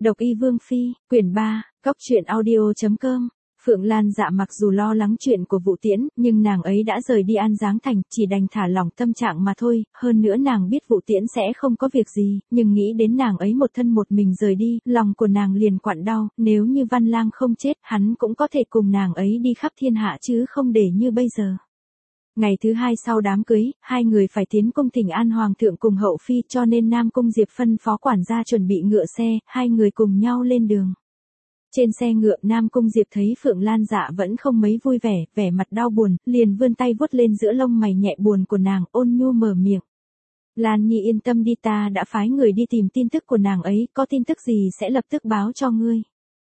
Độc Y Vương Phi, quyển 3, coctruyện audio.com. Phượng Lan Dạ mặc dù lo lắng chuyện của Vũ Tiễn, nhưng nàng ấy đã rời đi An Giáng Thành, chỉ đành thả lỏng tâm trạng mà thôi, hơn nữa nàng biết Vũ Tiễn sẽ không có việc gì, nhưng nghĩ đến nàng ấy một thân một mình rời đi, lòng của nàng liền quặn đau, nếu như Văn Lang không chết, hắn cũng có thể cùng nàng ấy đi khắp thiên hạ chứ không để như bây giờ. Ngày thứ hai sau đám cưới, hai người phải tiến cung thỉnh an hoàng thượng cùng hậu phi, cho nên Nam Cung Diệp phân phó quản gia chuẩn bị ngựa xe, hai người cùng nhau lên đường. Trên xe ngựa Nam Cung Diệp thấy Phượng Lan Dạ vẫn không mấy vui vẻ, vẻ mặt đau buồn, liền vươn tay vuốt lên giữa lông mày nhẹ buồn của nàng, ôn nhu mở miệng. Lan Nhi yên tâm đi, ta đã phái người đi tìm tin tức của nàng ấy, có tin tức gì sẽ lập tức báo cho ngươi.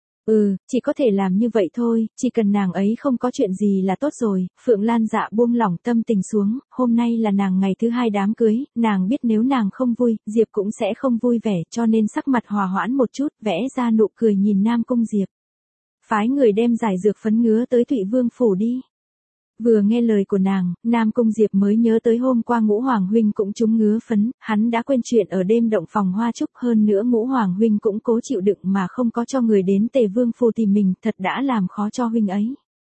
Chỉ có thể làm như vậy thôi, chỉ cần nàng ấy không có chuyện gì là tốt rồi. Phượng Lan Dạ buông lỏng tâm tình xuống, hôm nay là nàng ngày thứ hai đám cưới, nàng biết nếu nàng không vui, Diệp cũng sẽ không vui vẻ, cho nên sắc mặt hòa hoãn một chút, vẽ ra nụ cười nhìn Nam Cung Diệp. Phái người đem giải dược phấn ngứa tới Thụy Vương phủ đi. Vừa nghe lời của nàng, Nam Cung Diệp mới nhớ tới hôm qua Ngũ Hoàng huynh cũng trúng ngứa phấn, hắn đã quên chuyện ở đêm động phòng hoa trúc, hơn nữa Ngũ Hoàng huynh cũng cố chịu đựng mà không có cho người đến Tề Vương phủ tìm mình, thật đã làm khó cho huynh ấy.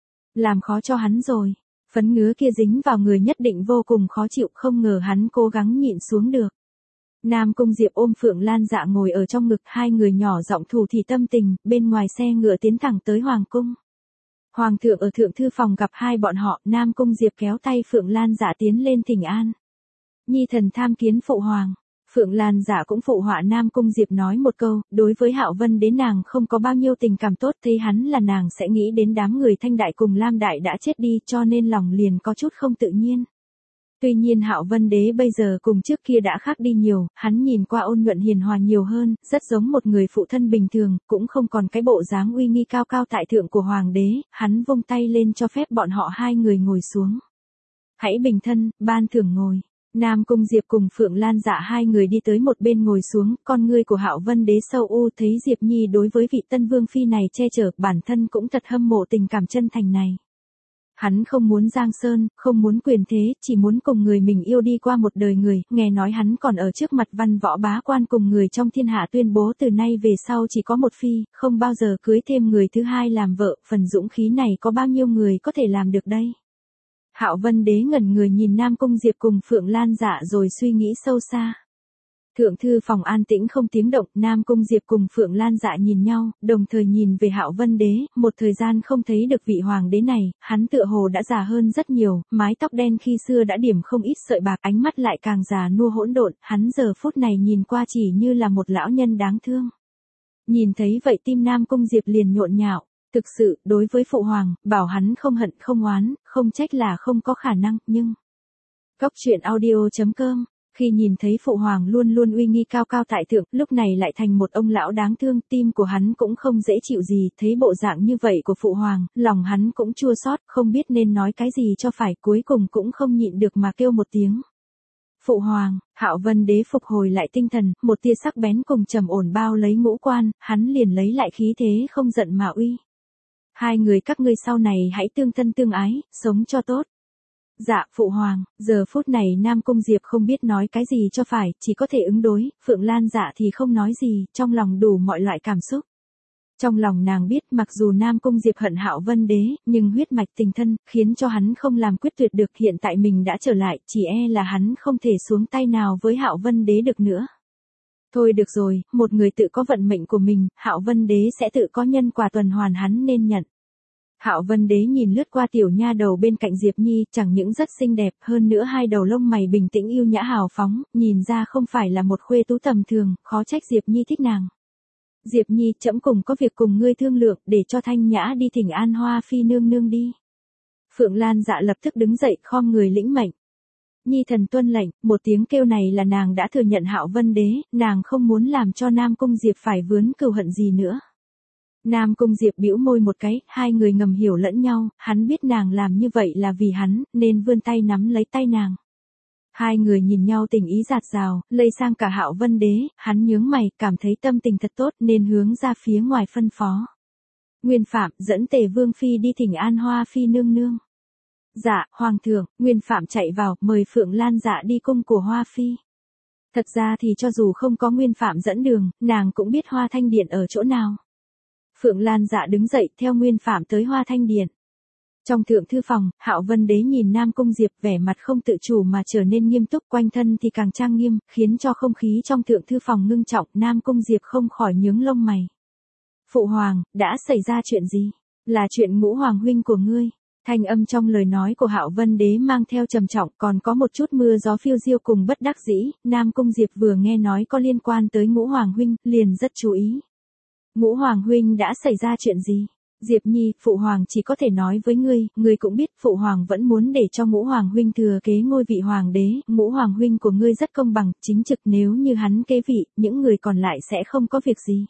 Làm khó cho hắn rồi, phấn ngứa kia dính vào người nhất định vô cùng khó chịu, không ngờ hắn cố gắng nhịn xuống được. Nam Cung Diệp ôm Phượng Lan Dạ ngồi ở trong ngực, hai người nhỏ giọng thủ thỉ tâm tình, bên ngoài xe ngựa tiến thẳng tới Hoàng cung. Hoàng thượng ở thượng thư phòng gặp hai bọn họ, Nam Cung Diệp kéo tay Phượng Lan Dạ tiến lên thỉnh an. Nhi thần tham kiến phụ hoàng. Phượng Lan Dạ cũng phụ họa Nam Cung Diệp nói một câu, đối với Hạo Vân Đế nàng không có bao nhiêu tình cảm tốt, thấy hắn là nàng sẽ nghĩ đến đám người Thanh Đại cùng Lam Đại đã chết đi, cho nên lòng liền có chút không tự nhiên. Tuy nhiên Hạo Vân Đế bây giờ cùng trước kia đã khác đi nhiều, hắn nhìn qua ôn nhuận hiền hòa nhiều hơn, rất giống một người phụ thân bình thường, cũng không còn cái bộ dáng uy nghi cao cao tại thượng của hoàng đế, hắn vung tay lên cho phép bọn họ hai người ngồi xuống. Hãy bình thân, ban thưởng ngồi. Nam Cung Diệp cùng Phượng Lan Dạ hai người đi tới một bên ngồi xuống, con ngươi của Hạo Vân Đế sâu u, thấy Diệp Nhi đối với vị tân vương phi này che chở, bản thân cũng thật hâm mộ tình cảm chân thành này. Hắn không muốn giang sơn, không muốn quyền thế, chỉ muốn cùng người mình yêu đi qua một đời người, nghe nói hắn còn ở trước mặt văn võ bá quan cùng người trong thiên hạ tuyên bố từ nay về sau chỉ có một phi, không bao giờ cưới thêm người thứ hai làm vợ, phần dũng khí này có bao nhiêu người có thể làm được đây? Hạo Vân Đế ngẩn người nhìn Nam Cung Diệp cùng Phượng Lan Dạ rồi suy nghĩ sâu xa. Thượng thư phòng an tĩnh không tiếng động, Nam Cung Diệp cùng Phượng Lan Dạ nhìn nhau, đồng thời nhìn về Hạo Vân Đế, một thời gian không thấy được vị hoàng đế này, hắn tựa hồ đã già hơn rất nhiều, mái tóc đen khi xưa đã điểm không ít sợi bạc, ánh mắt lại càng già nua hỗn độn, hắn giờ phút này nhìn qua chỉ như là một lão nhân đáng thương. Nhìn thấy vậy tim Nam Cung Diệp liền nhộn nhạo, thực sự, đối với phụ hoàng, bảo hắn không hận không oán, không trách là không có khả năng, nhưng... coctruyện audio.com. Khi nhìn thấy phụ hoàng luôn luôn uy nghi cao cao tại thượng, lúc này lại thành một ông lão đáng thương, tim của hắn cũng không dễ chịu gì, thấy bộ dạng như vậy của phụ hoàng, lòng hắn cũng chua xót, không biết nên nói cái gì cho phải, cuối cùng cũng không nhịn được mà kêu một tiếng. Phụ hoàng. Hạo Vân Đế phục hồi lại tinh thần, một tia sắc bén cùng trầm ổn bao lấy ngũ quan, hắn liền lấy lại khí thế không giận mà uy. Hai người các ngươi sau này hãy tương thân tương ái, sống cho tốt. Dạ, phụ hoàng. Giờ phút này Nam Cung Diệp không biết nói cái gì cho phải, chỉ có thể ứng đối, Phượng Lan Dạ thì không nói gì, trong lòng đủ mọi loại cảm xúc. Trong lòng nàng biết mặc dù Nam Cung Diệp hận Hạo Vân Đế, nhưng huyết mạch tình thân, khiến cho hắn không làm quyết tuyệt được, hiện tại mình đã trở lại, chỉ e là hắn không thể xuống tay nào với Hạo Vân Đế được nữa. Thôi được rồi, một người tự có vận mệnh của mình, Hạo Vân Đế sẽ tự có nhân quả tuần hoàn hắn nên nhận. Hạo Vân Đế nhìn lướt qua tiểu nha đầu bên cạnh Diệp Nhi, chẳng những rất xinh đẹp, hơn nữa hai đầu lông mày bình tĩnh yêu nhã hào phóng, nhìn ra không phải là một khuê tú tầm thường, khó trách Diệp Nhi thích nàng. Diệp Nhi, trẫm cùng có việc cùng ngươi thương lượng, để cho Thanh Nhã đi thỉnh an Hoa phi nương nương đi. Phượng Lan Dạ lập tức đứng dậy, khom người lĩnh mệnh. Nhi thần tuân lệnh, một tiếng kêu này là nàng đã thừa nhận Hạo Vân Đế, nàng không muốn làm cho Nam Cung Diệp phải vướng cừu hận gì nữa. Nam Cung Diệp bĩu môi một cái, hai người ngầm hiểu lẫn nhau, hắn biết nàng làm như vậy là vì hắn, nên vươn tay nắm lấy tay nàng. Hai người nhìn nhau tình ý dạt dào, lây sang cả Hạo Vân Đế, hắn nhướng mày, cảm thấy tâm tình thật tốt nên hướng ra phía ngoài phân phó. Nguyên Phạm, dẫn Tề Vương Phi đi thỉnh an Hoa phi nương nương. Dạ, Hoàng thượng. Nguyên Phạm chạy vào, mời Phượng Lan Dạ đi cung của Hoa phi. Thật ra thì cho dù không có Nguyên Phạm dẫn đường, nàng cũng biết Hoa Thanh Điện ở chỗ nào. Phượng Lan Dạ đứng dậy theo Nguyên Phạm tới Hoa Thanh Điện. Trong thượng thư phòng, Hạo Vân Đế nhìn Nam Cung Diệp vẻ mặt không tự chủ mà trở nên nghiêm túc, quanh thân thì càng trang nghiêm, khiến cho không khí trong thượng thư phòng ngưng trọng. Nam Cung Diệp không khỏi nhướng lông mày. Phụ hoàng, đã xảy ra chuyện gì? Là chuyện Ngũ Hoàng huynh của ngươi. Thanh âm trong lời nói của Hạo Vân Đế mang theo trầm trọng, còn có một chút mưa gió phiêu diêu cùng bất đắc dĩ. Nam Cung Diệp vừa nghe nói có liên quan tới Ngũ Hoàng huynh, liền rất chú ý. Ngũ Hoàng huynh đã xảy ra chuyện gì? Diệp Nhi, phụ hoàng chỉ có thể nói với ngươi cũng biết phụ hoàng vẫn muốn để cho Ngũ Hoàng huynh thừa kế ngôi vị hoàng đế. Ngũ Hoàng huynh của ngươi rất công bằng, chính trực, nếu như hắn kế vị, những người còn lại sẽ không có việc gì.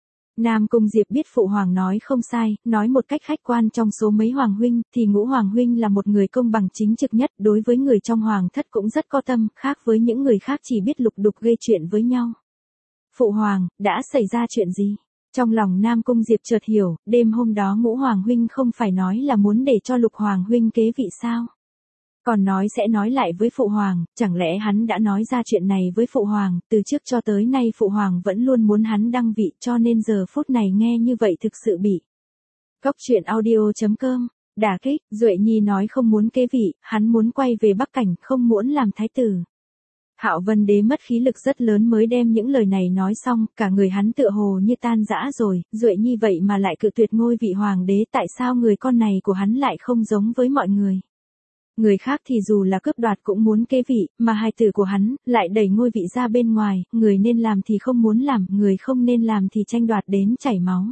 Nam Cung Diệp biết phụ hoàng nói không sai, nói một cách khách quan, trong số mấy hoàng huynh, thì Ngũ Hoàng huynh là một người công bằng chính trực nhất, đối với người trong hoàng thất cũng rất có tâm, khác với những người khác chỉ biết lục đục gây chuyện với nhau. Phụ hoàng, đã xảy ra chuyện gì? Trong lòng Nam Cung Diệp chợt hiểu, đêm hôm đó Ngũ Hoàng huynh không phải nói là muốn để cho Lục Hoàng huynh kế vị sao? Còn nói sẽ nói lại với phụ hoàng, chẳng lẽ hắn đã nói ra chuyện này với phụ hoàng, từ trước cho tới nay phụ hoàng vẫn luôn muốn hắn đăng vị, cho nên giờ phút này nghe như vậy thực sự bị. Cóc truyện audio.com, đả kích. Duệ Nhi nói không muốn kế vị, hắn muốn quay về Bắc Cảnh, không muốn làm thái tử. Hạo Vân Đế mất khí lực rất lớn mới đem những lời này nói xong, cả người hắn tựa hồ như tan rã rồi. Duệ Nhi vậy mà lại cự tuyệt ngôi vị hoàng đế, tại sao người con này của hắn lại không giống với mọi người? Người khác thì dù là cướp đoạt cũng muốn kế vị, mà hài tử của hắn lại đẩy ngôi vị ra bên ngoài, người nên làm thì không muốn làm, người không nên làm thì tranh đoạt đến chảy máu.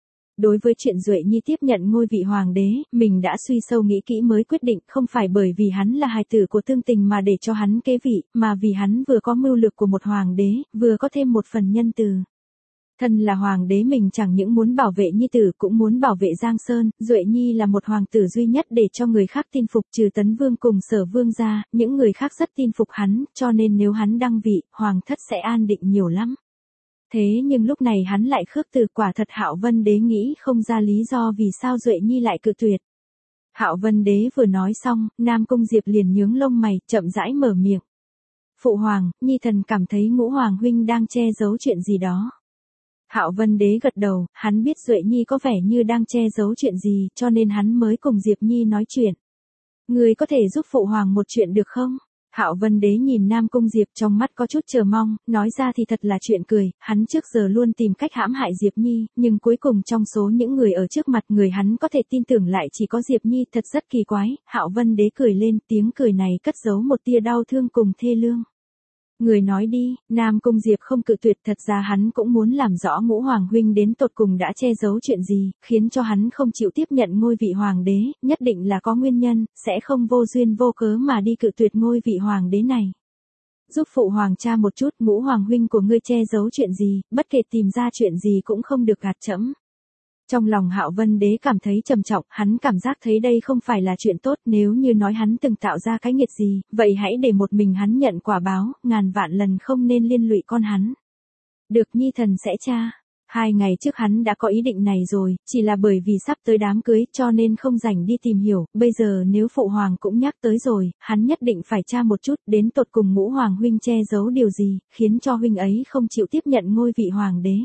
Đối với chuyện Duệ Nhi tiếp nhận ngôi vị hoàng đế, mình đã suy sâu nghĩ kỹ mới quyết định, không phải bởi vì hắn là hài tử của Tương Tình mà để cho hắn kế vị, mà vì hắn vừa có mưu lược của một hoàng đế, vừa có thêm một phần nhân từ. Thân là hoàng đế mình chẳng những muốn bảo vệ nhi tử cũng muốn bảo vệ Giang Sơn. Duệ Nhi là một hoàng tử duy nhất để cho người khác tin phục, trừ Tấn Vương cùng Sở Vương ra, những người khác rất tin phục hắn, cho nên nếu hắn đăng vị, hoàng thất sẽ an định nhiều lắm. Thế nhưng lúc này hắn lại khước từ, quả thật Hạo Vân Đế nghĩ không ra lý do vì sao Duệ Nhi lại cự tuyệt. Hạo Vân Đế vừa nói xong, Nam Cung Diệp liền nhướng lông mày, chậm rãi mở miệng. Phụ hoàng, Nhi thần cảm thấy Ngũ Hoàng huynh đang che giấu chuyện gì đó. Hạo Vân Đế gật đầu, hắn biết Duệ Nhi có vẻ như đang che giấu chuyện gì, cho nên hắn mới cùng Diệp Nhi nói chuyện. Người có thể giúp phụ hoàng một chuyện được không? Hạo Vân Đế nhìn Nam Cung Diệp trong mắt có chút chờ mong, nói ra thì thật là chuyện cười, hắn trước giờ luôn tìm cách hãm hại Diệp Nhi, nhưng cuối cùng trong số những người ở trước mặt người hắn có thể tin tưởng lại chỉ có Diệp Nhi, thật rất kỳ quái. Hạo Vân Đế cười lên, tiếng cười này cất giấu một tia đau thương cùng thê lương. Người nói đi. Nam Cung Diệp không cự tuyệt, thật ra hắn cũng muốn làm rõ Ngũ Hoàng huynh đến tột cùng đã che giấu chuyện gì, khiến cho hắn không chịu tiếp nhận ngôi vị hoàng đế, nhất định là có nguyên nhân, sẽ không vô duyên vô cớ mà đi cự tuyệt ngôi vị hoàng đế này. Giúp phụ hoàng tra một chút, Ngũ Hoàng huynh của ngươi che giấu chuyện gì, bất kể tìm ra chuyện gì cũng không được gạt trẫm. Trong lòng Hạo Vân Đế cảm thấy trầm trọng, hắn cảm giác thấy đây không phải là chuyện tốt, nếu như nói hắn từng tạo ra cái nghiệt gì, vậy hãy để một mình hắn nhận quả báo, ngàn vạn lần không nên liên lụy con hắn. Được, Nhi thần sẽ tra. 2 ngày trước hắn đã có ý định này rồi, chỉ là bởi vì sắp tới đám cưới cho nên không rảnh đi tìm hiểu, bây giờ nếu phụ hoàng cũng nhắc tới rồi, hắn nhất định phải tra một chút, đến tột cùng Ngũ Hoàng huynh che giấu điều gì, khiến cho huynh ấy không chịu tiếp nhận ngôi vị hoàng đế.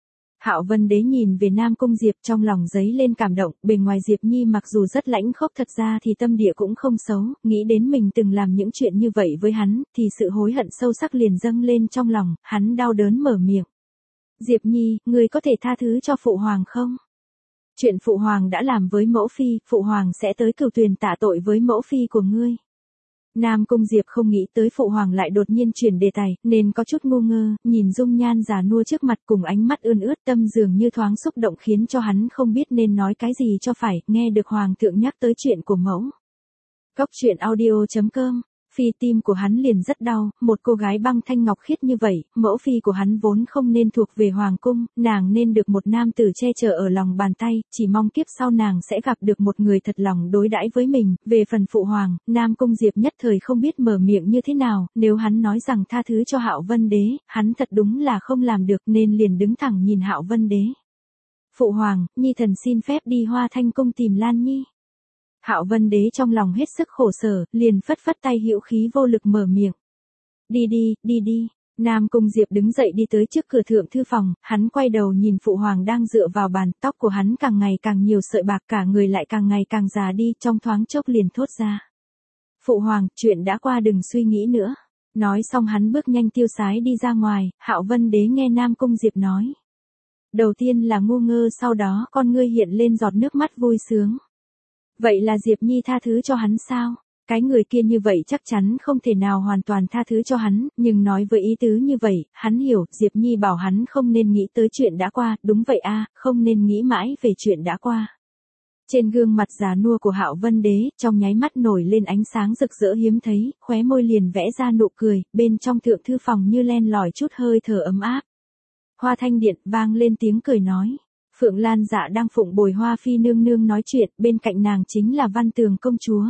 Hạo Vân Đế nhìn về Nam Cung Diệp, trong lòng dấy lên cảm động, bề ngoài Diệp Nhi mặc dù rất lãnh khốc, thật ra thì tâm địa cũng không xấu, nghĩ đến mình từng làm những chuyện như vậy với hắn, thì sự hối hận sâu sắc liền dâng lên trong lòng, hắn đau đớn mở miệng. Diệp Nhi, ngươi có thể tha thứ cho phụ hoàng không? Chuyện phụ hoàng đã làm với mẫu phi, phụ hoàng sẽ tới cửu tuyền tạ tội với mẫu phi của ngươi. Nam Cung Diệp không nghĩ tới phụ hoàng lại đột nhiên chuyển đề tài, nên có chút ngu ngơ, nhìn dung nhan già nua trước mặt cùng ánh mắt ươn ướt, tâm dường như thoáng xúc động khiến cho hắn không biết nên nói cái gì cho phải, nghe được hoàng thượng nhắc tới chuyện của mẫu. Cóc truyện audio.com, phi tim của hắn liền rất đau, một cô gái băng thanh ngọc khiết như vậy, mẫu phi của hắn vốn không nên thuộc về hoàng cung, nàng nên được một nam tử che chở ở lòng bàn tay, chỉ mong kiếp sau nàng sẽ gặp được một người thật lòng đối đãi với mình. Về phần phụ hoàng, Nam Cung Diệp nhất thời không biết mở miệng như thế nào, nếu hắn nói rằng tha thứ cho Hạo Vân Đế, hắn thật đúng là không làm được nên liền đứng thẳng nhìn Hạo Vân Đế. Phụ hoàng, Nhi thần xin phép đi Hoa Thanh cung tìm Lan Nhi. Hạo Vân Đế trong lòng hết sức khổ sở, liền phất phất tay hữu khí vô lực mở miệng. Đi đi, đi đi. Nam Cung Diệp đứng dậy đi tới trước cửa thượng thư phòng, hắn quay đầu nhìn Phụ Hoàng đang dựa vào bàn, tóc của hắn càng ngày càng nhiều sợi bạc, cả người lại càng ngày càng già đi, trong thoáng chốc liền thốt ra. Phụ Hoàng, chuyện đã qua đừng suy nghĩ nữa. Nói xong hắn bước nhanh tiêu sái đi ra ngoài, Hạo Vân Đế nghe Nam Cung Diệp nói. Đầu tiên là ngu ngơ, sau đó con ngươi hiện lên giọt nước mắt vui sướng. Vậy là Diệp Nhi tha thứ cho hắn sao? Cái người kia như vậy chắc chắn không thể nào hoàn toàn tha thứ cho hắn, nhưng nói với ý tứ như vậy, hắn hiểu, Diệp Nhi bảo hắn không nên nghĩ tới chuyện đã qua, đúng vậy a, không nên nghĩ mãi về chuyện đã qua. Trên gương mặt già nua của Hạo Vân Đế, trong nháy mắt nổi lên ánh sáng rực rỡ hiếm thấy, khóe môi liền vẽ ra nụ cười, bên trong thượng thư phòng như len lỏi chút hơi thở ấm áp. Hoa Thanh Điện vang lên tiếng cười nói. Phượng Lan Dạ đang phụng bồi Hoa Phi nương nương nói chuyện, bên cạnh nàng chính là Văn Tường công chúa.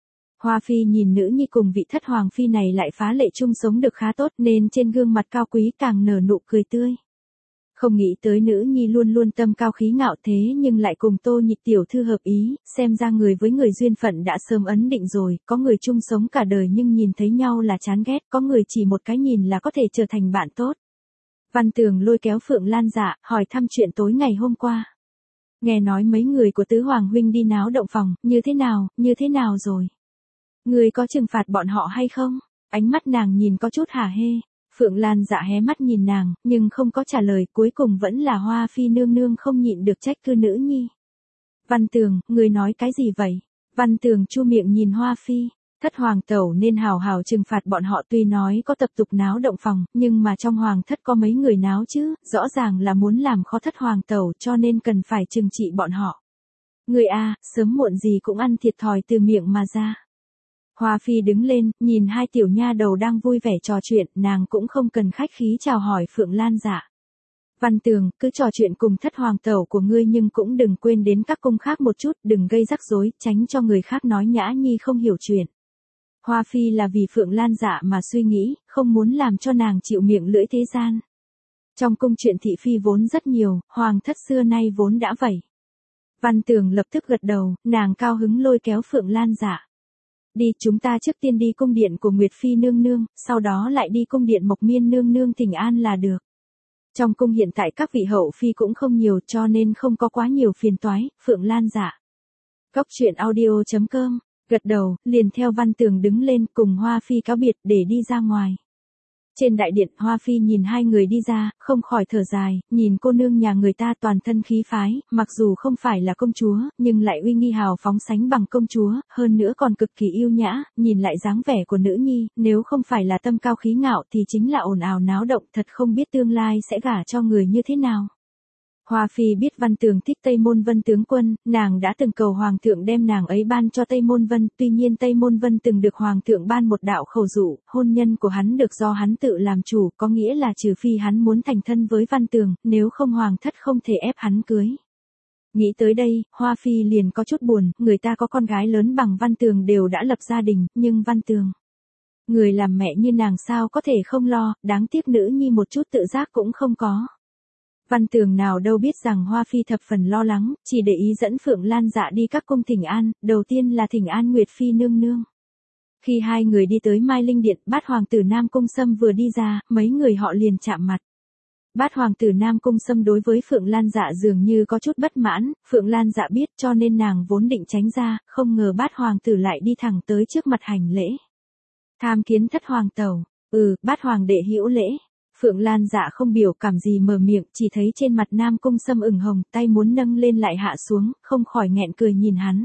Hoa Phi nhìn nữ nhi cùng vị thất hoàng phi này lại phá lệ chung sống được khá tốt nên trên gương mặt cao quý càng nở nụ cười tươi. Không nghĩ tới nữ nhi luôn luôn tâm cao khí ngạo thế nhưng lại cùng Tô Nhị tiểu thư hợp ý, xem ra người với người duyên phận đã sớm ấn định rồi, có người chung sống cả đời nhưng nhìn thấy nhau là chán ghét, có người chỉ một cái nhìn là có thể trở thành bạn tốt. Văn Tường lôi kéo Phượng Lan Dạ, hỏi thăm chuyện tối ngày hôm qua. Nghe nói mấy người của Tứ Hoàng huynh đi náo động phòng, như thế nào rồi? Người có trừng phạt bọn họ hay không? Ánh mắt nàng nhìn có chút hả hê. Phượng Lan Dạ hé mắt nhìn nàng, nhưng không có trả lời, cuối cùng vẫn là Hoa Phi nương nương không nhịn được trách cứ nữ nhi. Văn Tường, người nói cái gì vậy? Văn Tường chu miệng nhìn Hoa Phi. Thất hoàng tẩu nên hào hào trừng phạt bọn họ, tuy nói có tập tục náo động phòng, nhưng mà trong hoàng thất có mấy người náo chứ, rõ ràng là muốn làm khó thất hoàng tẩu cho nên cần phải trừng trị bọn họ. Người a, sớm muộn gì cũng ăn thiệt thòi từ miệng mà ra. Hoa Phi đứng lên, nhìn hai tiểu nha đầu đang vui vẻ trò chuyện, nàng cũng không cần khách khí chào hỏi Phượng Lan Dạ. Văn Tường, cứ trò chuyện cùng thất hoàng tẩu của ngươi nhưng cũng đừng quên đến các cung khác một chút, đừng gây rắc rối, tránh cho người khác nói Nhã Nhi không hiểu chuyện. Hoa Phi là vì Phượng Lan Dạ mà suy nghĩ, không muốn làm cho nàng chịu miệng lưỡi thế gian. Trong cung chuyện thị phi vốn rất nhiều, hoàng thất xưa nay vốn đã vậy. Văn Tường lập tức gật đầu, nàng cao hứng lôi kéo Phượng Lan Dạ. Đi, chúng ta trước tiên đi cung điện của Nguyệt Phi nương nương, sau đó lại đi cung điện Mộc Miên nương nương thỉnh an là được. Trong cung hiện tại các vị hậu phi cũng không nhiều cho nên không có quá nhiều phiền toái, Phượng Lan Dạ. Góc truyện audio.com, gật đầu, liền theo Văn Tường đứng lên cùng Hoa Phi cáo biệt để đi ra ngoài. Trên đại điện, Hoa Phi nhìn hai người đi ra, không khỏi thở dài, nhìn cô nương nhà người ta toàn thân khí phái, mặc dù không phải là công chúa, nhưng lại uy nghi hào phóng sánh bằng công chúa, hơn nữa còn cực kỳ yêu nhã, nhìn lại dáng vẻ của nữ nhi, nếu không phải là tâm cao khí ngạo thì chính là ồn ào náo động, thật không biết tương lai sẽ gả cho người như thế nào. Hoa Phi biết Văn Tường thích Tây Môn Vân tướng quân, nàng đã từng cầu Hoàng thượng đem nàng ấy ban cho Tây Môn Vân, tuy nhiên Tây Môn Vân từng được Hoàng thượng ban một đạo khẩu dụ, hôn nhân của hắn được do hắn tự làm chủ, có nghĩa là trừ phi hắn muốn thành thân với Văn Tường, nếu không Hoàng thất không thể ép hắn cưới. Nghĩ tới đây, Hoa Phi liền có chút buồn, người ta có con gái lớn bằng Văn Tường đều đã lập gia đình, nhưng Văn Tường, người làm mẹ như nàng sao có thể không lo, đáng tiếc nữ nhi một chút tự giác cũng không có. Văn Tường nào đâu biết rằng Hoa Phi thập phần lo lắng, chỉ để ý dẫn Phượng Lan Dạ đi các cung thỉnh an, đầu tiên là thỉnh an Nguyệt Phi nương nương. Khi hai người đi tới Mai Linh Điện, Bát hoàng tử Nam Cung Sâm vừa đi ra, mấy người họ liền chạm mặt. Bát hoàng tử Nam Cung Sâm đối với Phượng Lan Dạ dường như có chút bất mãn, Phượng Lan Dạ biết cho nên nàng vốn định tránh ra, không ngờ Bát hoàng tử lại đi thẳng tới trước mặt hành lễ. Tham kiến thất hoàng tẩu, Bát hoàng đệ hữu lễ. Phượng Lan Dạ không biểu cảm gì mở miệng, chỉ thấy trên mặt Nam Cung Sâm ửng hồng, tay muốn nâng lên lại hạ xuống, không khỏi nghẹn cười nhìn hắn.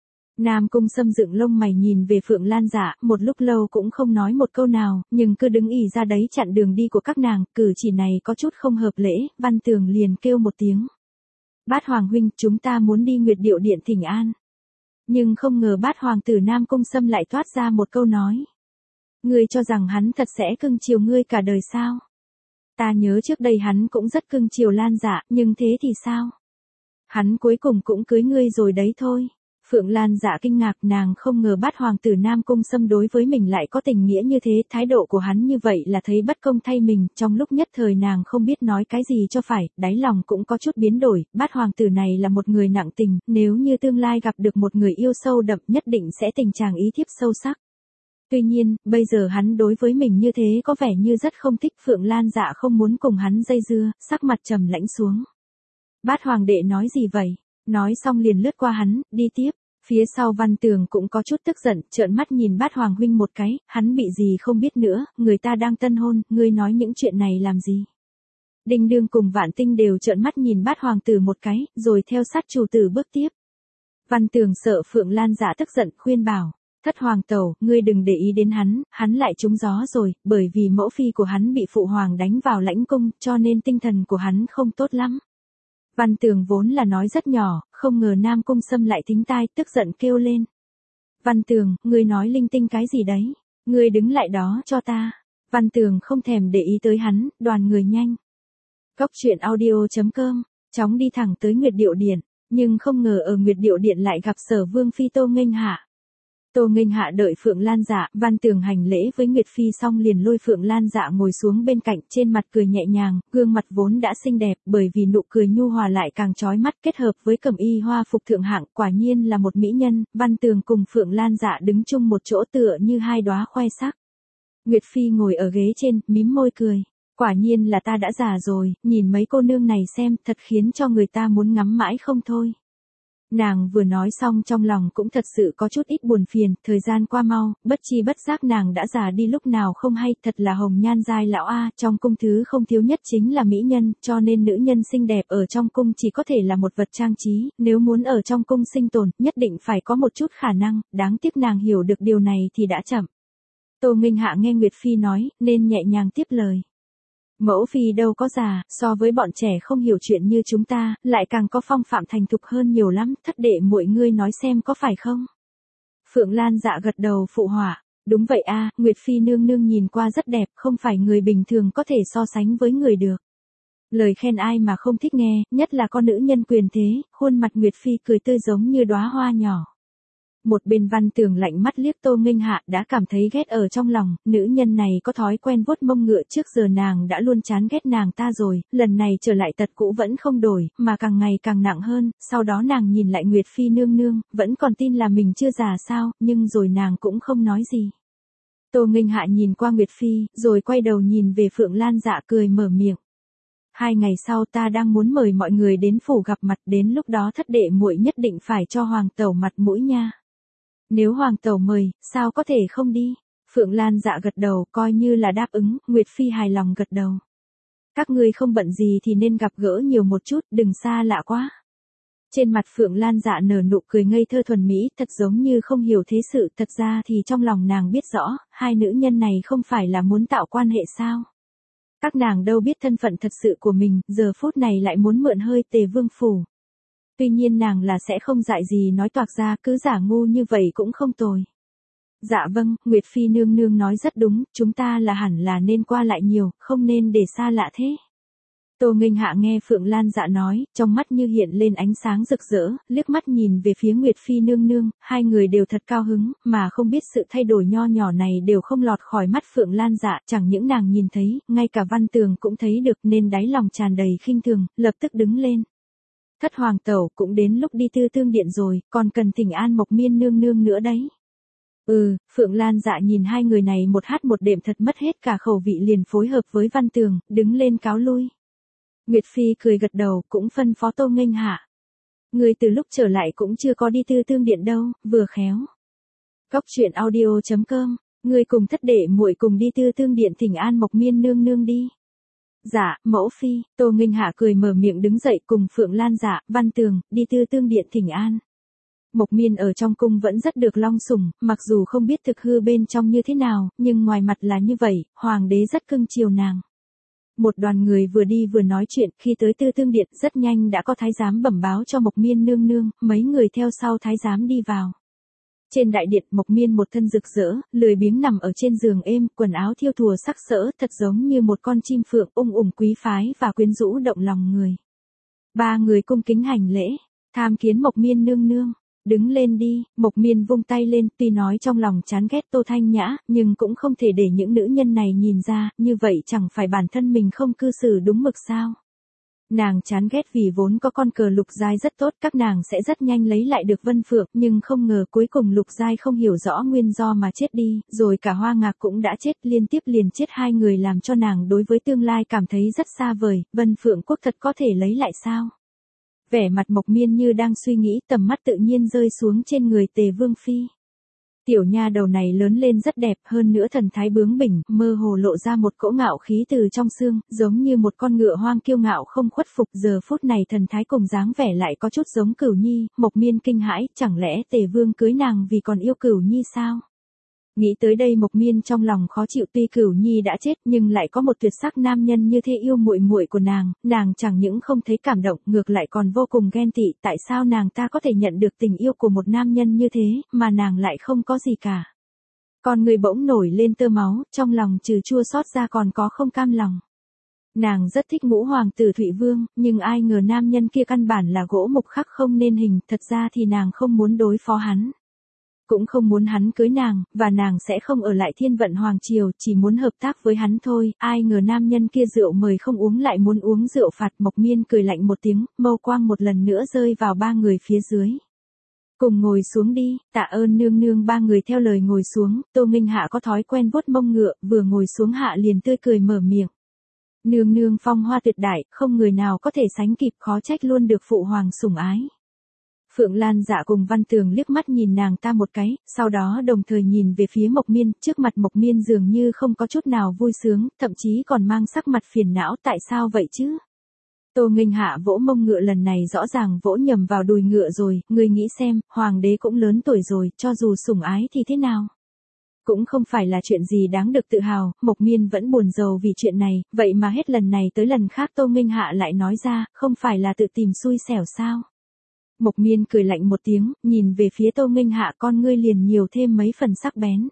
Nam Cung Sâm dựng lông mày nhìn về Phượng Lan Dạ, một lúc lâu cũng không nói một câu nào, nhưng cứ đứng ì ra đấy chặn đường đi của các nàng, cử chỉ này có chút không hợp lễ, Văn Tường liền kêu một tiếng. Bát hoàng huynh, chúng ta muốn đi Nguyệt Điệu Điện thỉnh an. Nhưng không ngờ Bát hoàng tử Nam Cung Sâm lại toát ra một câu nói. Ngươi cho rằng hắn thật sẽ cưng chiều ngươi cả đời sao? Ta nhớ trước đây hắn cũng rất cưng chiều Lan Dạ, nhưng thế thì sao? Hắn cuối cùng cũng cưới ngươi rồi đấy thôi. Phượng Lan Dạ kinh ngạc, nàng không ngờ Bát hoàng tử Nam Cung Sâm đối với mình lại có tình nghĩa như thế, thái độ của hắn như vậy là thấy bất công thay mình, trong lúc nhất thời nàng không biết nói cái gì cho phải, đáy lòng cũng có chút biến đổi, Bát hoàng tử này là một người nặng tình, nếu như tương lai gặp được một người yêu sâu đậm nhất định sẽ tình chàng ý thiếp sâu sắc. Tuy nhiên, bây giờ hắn đối với mình như thế có vẻ như rất không thích. Phượng Lan Dạ không muốn cùng hắn dây dưa, sắc mặt trầm lãnh xuống. Bát hoàng đệ nói gì vậy? Nói xong liền lướt qua hắn, đi tiếp. Phía sau Văn Tường cũng có chút tức giận, trợn mắt nhìn Bát hoàng huynh một cái, hắn bị gì không biết nữa, người ta đang tân hôn, ngươi nói những chuyện này làm gì? Đinh Đương cùng Vạn Tinh đều trợn mắt nhìn Bát hoàng tử một cái, rồi theo sát chủ tử bước tiếp. Văn Tường sợ Phượng Lan Dạ tức giận, khuyên bảo. Thất hoàng tẩu, ngươi đừng để ý đến hắn lại trúng gió rồi, bởi vì mẫu phi của hắn bị phụ hoàng đánh vào lãnh cung, cho nên tinh thần của hắn không tốt lắm. Văn Tường vốn là nói rất nhỏ, không ngờ Nam Cung Sâm lại thính tai, tức giận kêu lên. Văn Tường, ngươi nói linh tinh cái gì đấy? Ngươi đứng lại đó cho ta. Văn Tường không thèm để ý tới hắn, đoàn người nhanh. Góc truyện audio.com, chóng đi thẳng tới Nguyệt Điệu Điện, nhưng không ngờ ở Nguyệt Điệu Điện lại gặp Sở Vương phi Tô Nghênh Hạ. Tô Nghênh Hạ đợi Phượng Lan Dạ, Văn Tường hành lễ với Nguyệt phi xong liền lôi Phượng Lan Dạ ngồi xuống bên cạnh, trên mặt cười nhẹ nhàng, gương mặt vốn đã xinh đẹp, bởi vì nụ cười nhu hòa lại càng chói mắt, kết hợp với cẩm y hoa phục thượng hạng, quả nhiên là một mỹ nhân. Văn Tường cùng Phượng Lan Dạ đứng chung một chỗ tựa như hai đóa khoe sắc. Nguyệt phi ngồi ở ghế trên, mím môi cười. Quả nhiên là ta đã già rồi, nhìn mấy cô nương này xem, thật khiến cho người ta muốn ngắm mãi không thôi. Nàng vừa nói xong trong lòng cũng thật sự có chút ít buồn phiền, thời gian qua mau, bất chi bất giác nàng đã già đi lúc nào không hay, thật là hồng nhan giai lão a, trong cung thứ không thiếu nhất chính là mỹ nhân, cho nên nữ nhân xinh đẹp ở trong cung chỉ có thể là một vật trang trí, nếu muốn ở trong cung sinh tồn, nhất định phải có một chút khả năng, đáng tiếc nàng hiểu được điều này thì đã chậm. Tô Nghênh Hạ nghe Nguyệt phi nói, nên nhẹ nhàng tiếp lời. Mẫu phi đâu có già, so với bọn trẻ không hiểu chuyện như chúng ta, lại càng có phong phạm thành thục hơn nhiều lắm, thất đệ muội ngươi nói xem có phải không? Phượng Lan Dạ gật đầu phụ họa, đúng vậy a, Nguyệt phi nương nương nhìn qua rất đẹp, không phải người bình thường có thể so sánh với người được. Lời khen ai mà không thích nghe, nhất là con nữ nhân quyền thế, khuôn mặt Nguyệt phi cười tươi giống như đóa hoa nhỏ. Một bên Văn Tường lạnh mắt liếc Tô Nghênh Hạ, đã cảm thấy ghét ở trong lòng, nữ nhân này có thói quen vuốt mông ngựa, trước giờ nàng đã luôn chán ghét nàng ta rồi, lần này trở lại tật cũ vẫn không đổi, mà càng ngày càng nặng hơn, sau đó nàng nhìn lại Nguyệt phi nương nương, vẫn còn tin là mình chưa già sao, nhưng rồi nàng cũng không nói gì. Tô Nghênh Hạ nhìn qua Nguyệt phi, rồi quay đầu nhìn về Phượng Lan Dạ cười mở miệng. 2 ngày sau ta đang muốn mời mọi người đến phủ gặp mặt, đến lúc đó thất đệ muội nhất định phải cho hoàng tẩu mặt mũi nha. Nếu hoàng tẩu mời, sao có thể không đi? Phượng Lan Dạ gật đầu, coi như là đáp ứng, Nguyệt phi hài lòng gật đầu. Các ngươi không bận gì thì nên gặp gỡ nhiều một chút, đừng xa lạ quá. Trên mặt Phượng Lan Dạ nở nụ cười ngây thơ thuần mỹ, thật giống như không hiểu thế sự, thật ra thì trong lòng nàng biết rõ, hai nữ nhân này không phải là muốn tạo quan hệ sao? Các nàng đâu biết thân phận thật sự của mình, giờ phút này lại muốn mượn hơi Tề Vương phủ. Tuy nhiên nàng là sẽ không dại gì nói toạc ra, cứ giả ngu như vậy cũng không tồi. Dạ vâng, Nguyệt phi nương nương nói rất đúng, chúng ta là hẳn là nên qua lại nhiều, không nên để xa lạ thế. Tô Nghênh Hạ nghe Phượng Lan Dạ nói, trong mắt như hiện lên ánh sáng rực rỡ, liếc mắt nhìn về phía Nguyệt phi nương nương, hai người đều thật cao hứng, mà không biết sự thay đổi nho nhỏ này đều không lọt khỏi mắt Phượng Lan Dạ, chẳng những nàng nhìn thấy, ngay cả Văn Tường cũng thấy được, nên đáy lòng tràn đầy khinh thường, lập tức đứng lên. Thất hoàng tẩu, cũng đến lúc đi Tư Tương Điện rồi, còn cần thỉnh an Mộc Miên nương nương nữa đấy. Phượng Lan Dạ nhìn hai người này một hát một đệm thật mất hết cả khẩu vị, liền phối hợp với Văn Tường, đứng lên cáo lui. Nguyệt phi cười gật đầu, cũng phân phó Tô Nghênh Hạ. Người từ lúc trở lại cũng chưa có đi Tư Tương Điện đâu, vừa khéo. Góc truyện audio.com, người cùng thất đệ muội cùng đi Tư Tương Điện thỉnh an Mộc Miên nương nương đi. Dạ, mẫu phi. Tô Nghênh Hạ cười mở miệng đứng dậy cùng Phượng Lan Dạ, Văn Tường, đi Tư Tương Điện thỉnh an. Mộc Miên ở trong cung vẫn rất được long sủng, mặc dù không biết thực hư bên trong như thế nào, nhưng ngoài mặt là như vậy, hoàng đế rất cưng chiều nàng. Một đoàn người vừa đi vừa nói chuyện, khi tới Tư Tương Điện rất nhanh đã có thái giám bẩm báo cho Mộc Miên nương nương, mấy người theo sau thái giám đi vào. Trên đại điện, Mộc Miên một thân rực rỡ, lười biếng nằm ở trên giường êm, quần áo thiêu thùa sắc sỡ, thật giống như một con chim phượng, ung ủng quý phái và quyến rũ động lòng người. Ba người cung kính hành lễ, tham kiến Mộc Miên nương nương. Đứng lên đi, Mộc Miên vung tay lên, tuy nói trong lòng chán ghét Tô Thanh Nhã, nhưng cũng không thể để những nữ nhân này nhìn ra, như vậy chẳng phải bản thân mình không cư xử đúng mực sao. Nàng chán ghét vì vốn có con cờ Lục Giai rất tốt, các nàng sẽ rất nhanh lấy lại được Vân Phượng, nhưng không ngờ cuối cùng Lục Giai không hiểu rõ nguyên do mà chết đi, rồi cả Hoa Ngạc cũng đã chết, liên tiếp liền chết hai người làm cho nàng đối với tương lai cảm thấy rất xa vời, Vân Phượng quốc thật có thể lấy lại sao? Vẻ mặt Mộc Miên như đang suy nghĩ, tầm mắt tự nhiên rơi xuống trên người Tề Vương Phi. Tiểu nha đầu này lớn lên rất đẹp, hơn nữa thần thái bướng bỉnh, mơ hồ lộ ra một cỗ ngạo khí từ trong xương, giống như một con ngựa hoang kiêu ngạo không khuất phục. Giờ phút này thần thái cùng dáng vẻ lại có chút giống Cửu Nhi, Mộc Miên kinh hãi, chẳng lẽ Tề Vương cưới nàng vì còn yêu Cửu Nhi sao? Nghĩ tới đây Mộc Miên trong lòng khó chịu, tuy Cửu Nhi đã chết nhưng lại có một tuyệt sắc nam nhân như thế yêu muội muội của nàng chẳng những không thấy cảm động, ngược lại còn vô cùng ghen tị, tại sao nàng ta có thể nhận được tình yêu của một nam nhân như thế, mà nàng lại không có gì cả. Con người bỗng nổi lên tơ máu, trong lòng trừ chua xót ra còn có không cam lòng. Nàng rất thích Ngũ hoàng tử Thụy Vương, nhưng ai ngờ nam nhân kia căn bản là gỗ mục khắc không nên hình, thật ra thì nàng không muốn đối phó hắn. Cũng không muốn hắn cưới nàng, và nàng sẽ không ở lại Thiên Vận Hoàng Triều, chỉ muốn hợp tác với hắn thôi, ai ngờ nam nhân kia rượu mời không uống lại muốn uống rượu phạt. Mộc Miên cười lạnh một tiếng, mâu quang một lần nữa rơi vào ba người phía dưới. Cùng ngồi xuống đi, tạ ơn nương nương. Ba người theo lời ngồi xuống, Tô Nghênh Hạ có thói quen vuốt mông ngựa, vừa ngồi xuống hạ liền tươi cười mở miệng. Nương nương phong hoa tuyệt đại, không người nào có thể sánh kịp, khó trách luôn được phụ hoàng sủng ái. Phượng Lan Dạ cùng Văn Tường liếc mắt nhìn nàng ta một cái, sau đó đồng thời nhìn về phía Mộc Miên, trước mặt Mộc Miên dường như không có chút nào vui sướng, thậm chí còn mang sắc mặt phiền não, tại sao vậy chứ? Tô Nghênh Hạ vỗ mông ngựa lần này rõ ràng vỗ nhầm vào đùi ngựa rồi, ngươi nghĩ xem, hoàng đế cũng lớn tuổi rồi, cho dù sủng ái thì thế nào? Cũng không phải là chuyện gì đáng được tự hào, Mộc Miên vẫn buồn rầu vì chuyện này, vậy mà hết lần này tới lần khác Tô Nghênh Hạ lại nói ra, không phải là tự tìm xui xẻo sao? Mộc Miên cười lạnh một tiếng, nhìn về phía Tô Nghênh Hạ, con ngươi liền nhiều thêm mấy phần sắc bén.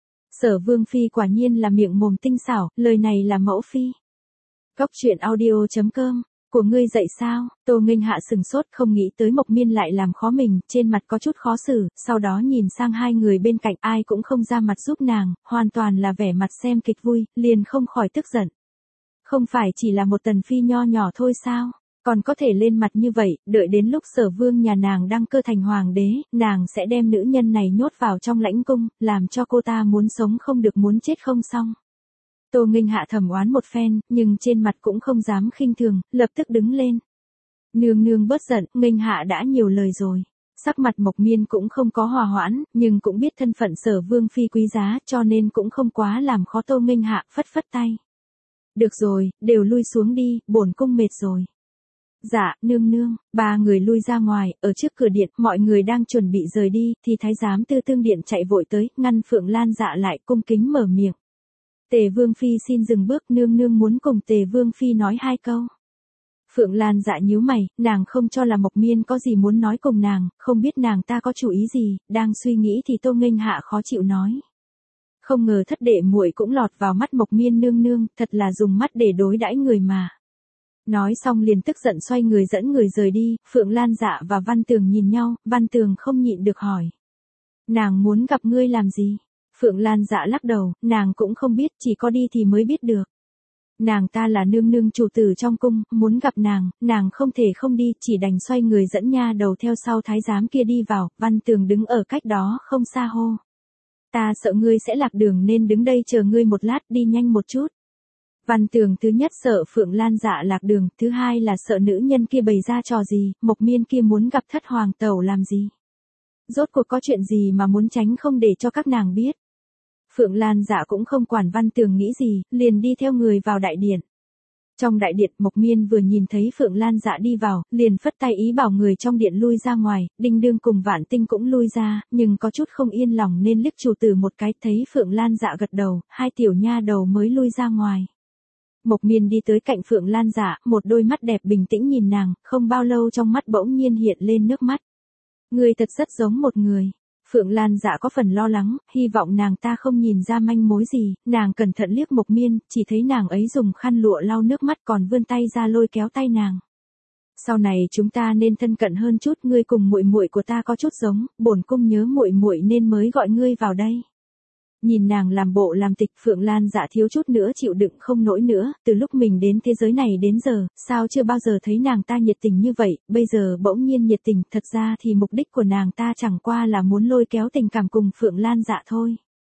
Sở Vương Phi quả nhiên là miệng mồm tinh xảo, lời này là mẫu phi. Cóc truyện audio.com, của ngươi dậy sao? Tô Nghênh Hạ sừng sốt, không nghĩ tới Mộc Miên lại làm khó mình, trên mặt có chút khó xử, sau đó nhìn sang hai người bên cạnh, ai cũng không ra mặt giúp nàng, hoàn toàn là vẻ mặt xem kịch vui, liền không khỏi tức giận. Không phải chỉ là một tần phi nho nhỏ thôi sao? Còn có thể lên mặt như vậy, đợi đến lúc Sở Vương nhà nàng đăng cơ thành hoàng đế, nàng sẽ đem nữ nhân này nhốt vào trong lãnh cung, làm cho cô ta muốn sống không được muốn chết không xong. Tô Nghênh Hạ thầm oán một phen, nhưng trên mặt cũng không dám khinh thường, lập tức đứng lên. Nương nương bớt giận, Nghênh Hạ đã nhiều lời rồi. Sắc mặt Mộc Miên cũng không có hòa hoãn, nhưng cũng biết thân phận Sở Vương Phi quý giá, cho nên cũng không quá làm khó Tô Nghênh Hạ, phất phất tay. Được rồi, đều lui xuống đi, bổn cung mệt rồi. Dạ, nương nương. Ba người lui ra ngoài, ở trước cửa điện, mọi người đang chuẩn bị rời đi, thì thái giám Tư Tương Điện chạy vội tới, ngăn Phượng Lan Dạ lại, cung kính mở miệng. Tề Vương Phi xin dừng bước, nương nương muốn cùng Tề Vương Phi nói hai câu. Phượng Lan Dạ nhíu mày, nàng không cho là Mộc Miên có gì muốn nói cùng nàng, không biết nàng ta có chủ ý gì, đang suy nghĩ thì Tô Nghênh Hạ khó chịu nói. Không ngờ thất đệ muội cũng lọt vào mắt Mộc Miên nương nương, thật là dùng mắt để đối đãi người mà. Nói xong liền tức giận xoay người dẫn người rời đi, Phượng Lan Dạ và Văn Tường nhìn nhau, Văn Tường không nhịn được hỏi. Nàng muốn gặp ngươi làm gì? Phượng Lan Dạ lắc đầu, nàng cũng không biết, chỉ có đi thì mới biết được. Nàng ta là nương nương chủ tử trong cung, muốn gặp nàng không thể không đi, chỉ đành xoay người dẫn nha đầu theo sau thái giám kia đi vào, Văn Tường đứng ở cách đó không xa hô. Ta sợ ngươi sẽ lạc đường nên đứng đây chờ ngươi một lát, đi nhanh một chút. Văn Tường thứ nhất sợ Phượng Lan Dạ lạc đường, thứ hai là sợ nữ nhân kia bày ra trò gì, Mộc Miên kia muốn gặp thất hoàng tẩu làm gì. Rốt cuộc có chuyện gì mà muốn tránh không để cho các nàng biết. Phượng Lan Dạ cũng không quản Văn Tường nghĩ gì, liền đi theo người vào đại điện. Trong đại điện, Mộc Miên vừa nhìn thấy Phượng Lan Dạ đi vào, liền phất tay ý bảo người trong điện lui ra ngoài, Đinh Đương cùng Vạn Tinh cũng lui ra, nhưng có chút không yên lòng nên liếc chủ tử một cái, thấy Phượng Lan Dạ gật đầu, hai tiểu nha đầu mới lui ra ngoài. Mộc Miên đi tới cạnh Phượng Lan Dạ, một đôi mắt đẹp bình tĩnh nhìn nàng, không bao lâu trong mắt bỗng nhiên hiện lên nước mắt. Ngươi thật rất giống một người. Phượng Lan Dạ có phần lo lắng, hy vọng nàng ta không nhìn ra manh mối gì, nàng cẩn thận liếc Mộc Miên, chỉ thấy nàng ấy dùng khăn lụa lau nước mắt còn vươn tay ra lôi kéo tay nàng. Sau này chúng ta nên thân cận hơn chút, ngươi cùng muội muội của ta có chút giống, bổn cung nhớ muội muội nên mới gọi ngươi vào đây. Nhìn nàng làm bộ làm tịch, Phượng Lan Dạ thiếu chút nữa chịu đựng không nổi nữa, từ lúc mình đến thế giới này đến giờ, sao chưa bao giờ thấy nàng ta nhiệt tình như vậy, bây giờ bỗng nhiên nhiệt tình, thật ra thì mục đích của nàng ta chẳng qua là muốn lôi kéo tình cảm cùng Phượng Lan Dạ thôi.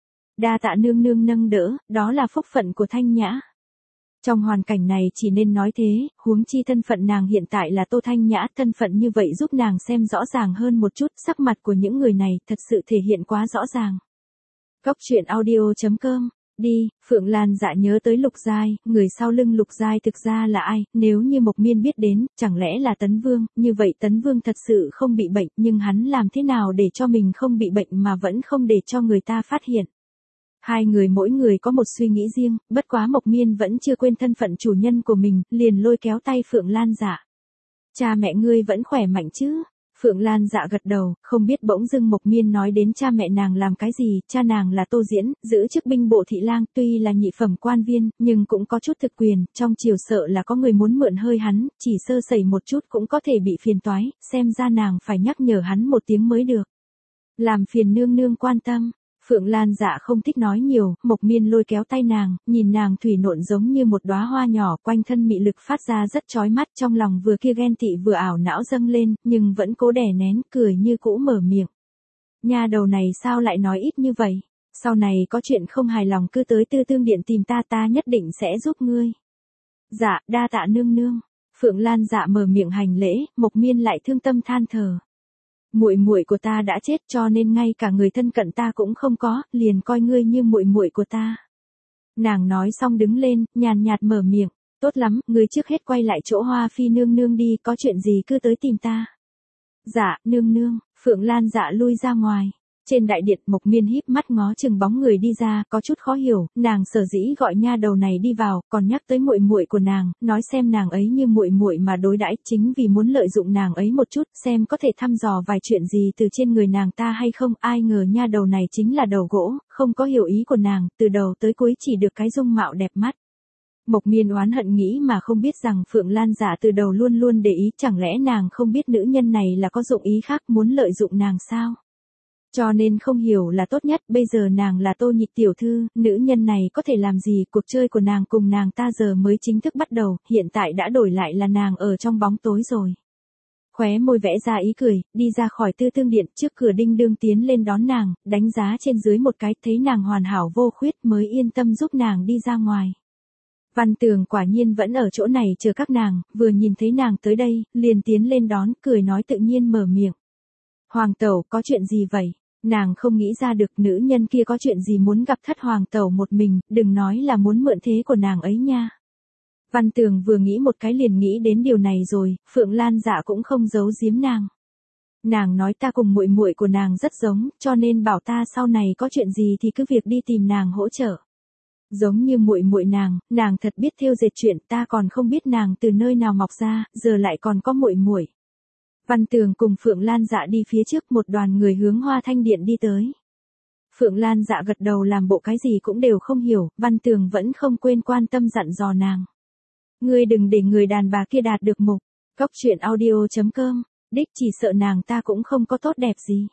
Đa tạ nương nương nâng đỡ, đó là phúc phận của Thanh Nhã. Trong hoàn cảnh này chỉ nên nói thế, huống chi thân phận nàng hiện tại là Tô Thanh Nhã, thân phận như vậy giúp nàng xem rõ ràng hơn một chút, sắc mặt của những người này thật sự thể hiện quá rõ ràng. Góc truyện audio.com, đi, Phượng Lan Dạ nhớ tới Lục Giai, người sau lưng Lục Giai thực ra là ai, nếu như Mộc Miên biết đến, chẳng lẽ là Tấn Vương, như vậy Tấn Vương thật sự không bị bệnh, nhưng hắn làm thế nào để cho mình không bị bệnh mà vẫn không để cho người ta phát hiện. Hai người mỗi người có một suy nghĩ riêng, bất quá Mộc Miên vẫn chưa quên thân phận chủ nhân của mình, liền lôi kéo tay Phượng Lan Dạ. Cha mẹ ngươi vẫn khỏe mạnh chứ? Phượng Lan Dạ gật đầu, không biết bỗng dưng Mộc Miên nói đến cha mẹ nàng làm cái gì, cha nàng là Tô Diễn, giữ chức binh bộ thị lang, tuy là nhị phẩm quan viên, nhưng cũng có chút thực quyền, trong triều sợ là có người muốn mượn hơi hắn, chỉ sơ sẩy một chút cũng có thể bị phiền toái, xem ra nàng phải nhắc nhở hắn một tiếng mới được. Làm phiền nương nương quan tâm. Phượng Lan Dạ không thích nói nhiều, Mộc Miên lôi kéo tay nàng, nhìn nàng thủy nộn giống như một đóa hoa nhỏ, quanh thân mị lực phát ra rất chói mắt, trong lòng vừa kia ghen tị vừa ảo não dâng lên, nhưng vẫn cố đè nén, cười như cũ mở miệng. Nha đầu này sao lại nói ít như vậy? Sau này có chuyện không hài lòng cứ tới Tư Tương Điện tìm ta, ta nhất định sẽ giúp ngươi. Dạ, đa tạ nương nương. Phượng Lan Dạ mở miệng hành lễ, Mộc Miên lại thương tâm than thở. Muội muội của ta đã chết cho nên ngay cả người thân cận ta cũng không có, liền coi ngươi như muội muội của ta. Nàng nói xong đứng lên, nhàn nhạt mở miệng, tốt lắm, ngươi trước hết quay lại chỗ Hoa Phi nương nương đi, có chuyện gì cứ tới tìm ta. Dạ, nương nương, Phượng Lan Dạ lui ra ngoài. Trên đại điện, Mộc Miên híp mắt ngó chừng bóng người đi ra, có chút khó hiểu, nàng sở dĩ gọi nha đầu này đi vào, còn nhắc tới muội muội của nàng, nói xem nàng ấy như muội muội mà đối đãi, chính vì muốn lợi dụng nàng ấy một chút, xem có thể thăm dò vài chuyện gì từ trên người nàng ta hay không, ai ngờ nha đầu này chính là đầu gỗ, không có hiểu ý của nàng, từ đầu tới cuối chỉ được cái dung mạo đẹp mắt. Mộc Miên oán hận nghĩ mà không biết rằng Phượng Lan Dạ từ đầu luôn luôn để ý, chẳng lẽ nàng không biết nữ nhân này là có dụng ý khác, muốn lợi dụng nàng sao? Cho nên không hiểu là tốt nhất, bây giờ nàng là Tô Nhị tiểu thư, nữ nhân này có thể làm gì, cuộc chơi của nàng cùng nàng ta giờ mới chính thức bắt đầu, hiện tại đã đổi lại là nàng ở trong bóng tối rồi. Khóe môi vẽ ra ý cười, đi ra khỏi Tư Tương Điện, trước cửa Đinh Đương tiến lên đón nàng, đánh giá trên dưới một cái, thấy nàng hoàn hảo vô khuyết mới yên tâm giúp nàng đi ra ngoài. Văn Tường quả nhiên vẫn ở chỗ này chờ các nàng, vừa nhìn thấy nàng tới đây, liền tiến lên đón, cười nói tự nhiên mở miệng. Hoàng tẩu, có chuyện gì vậy? Nàng không nghĩ ra được nữ nhân kia có chuyện gì muốn gặp thất hoàng tẩu một mình, đừng nói là muốn mượn thế của nàng ấy nha. Văn Tường vừa nghĩ một cái liền nghĩ đến điều này rồi, Phượng Lan Dạ cũng không giấu giếm nàng. Nàng nói ta cùng muội muội của nàng rất giống, cho nên bảo ta sau này có chuyện gì thì cứ việc đi tìm nàng hỗ trợ. Giống như muội muội nàng thật biết thêu dệt chuyện, ta còn không biết nàng từ nơi nào mọc ra, giờ lại còn có muội muội. Văn Tường cùng Phượng Lan Dạ đi phía trước, một đoàn người hướng Hoa Thanh Điện đi tới. Phượng Lan Dạ gật đầu làm bộ cái gì cũng đều không hiểu, Văn Tường vẫn không quên quan tâm dặn dò nàng. Ngươi đừng để người đàn bà kia đạt được mục. Góc truyện audio.com, đích chỉ sợ nàng ta cũng không có tốt đẹp gì.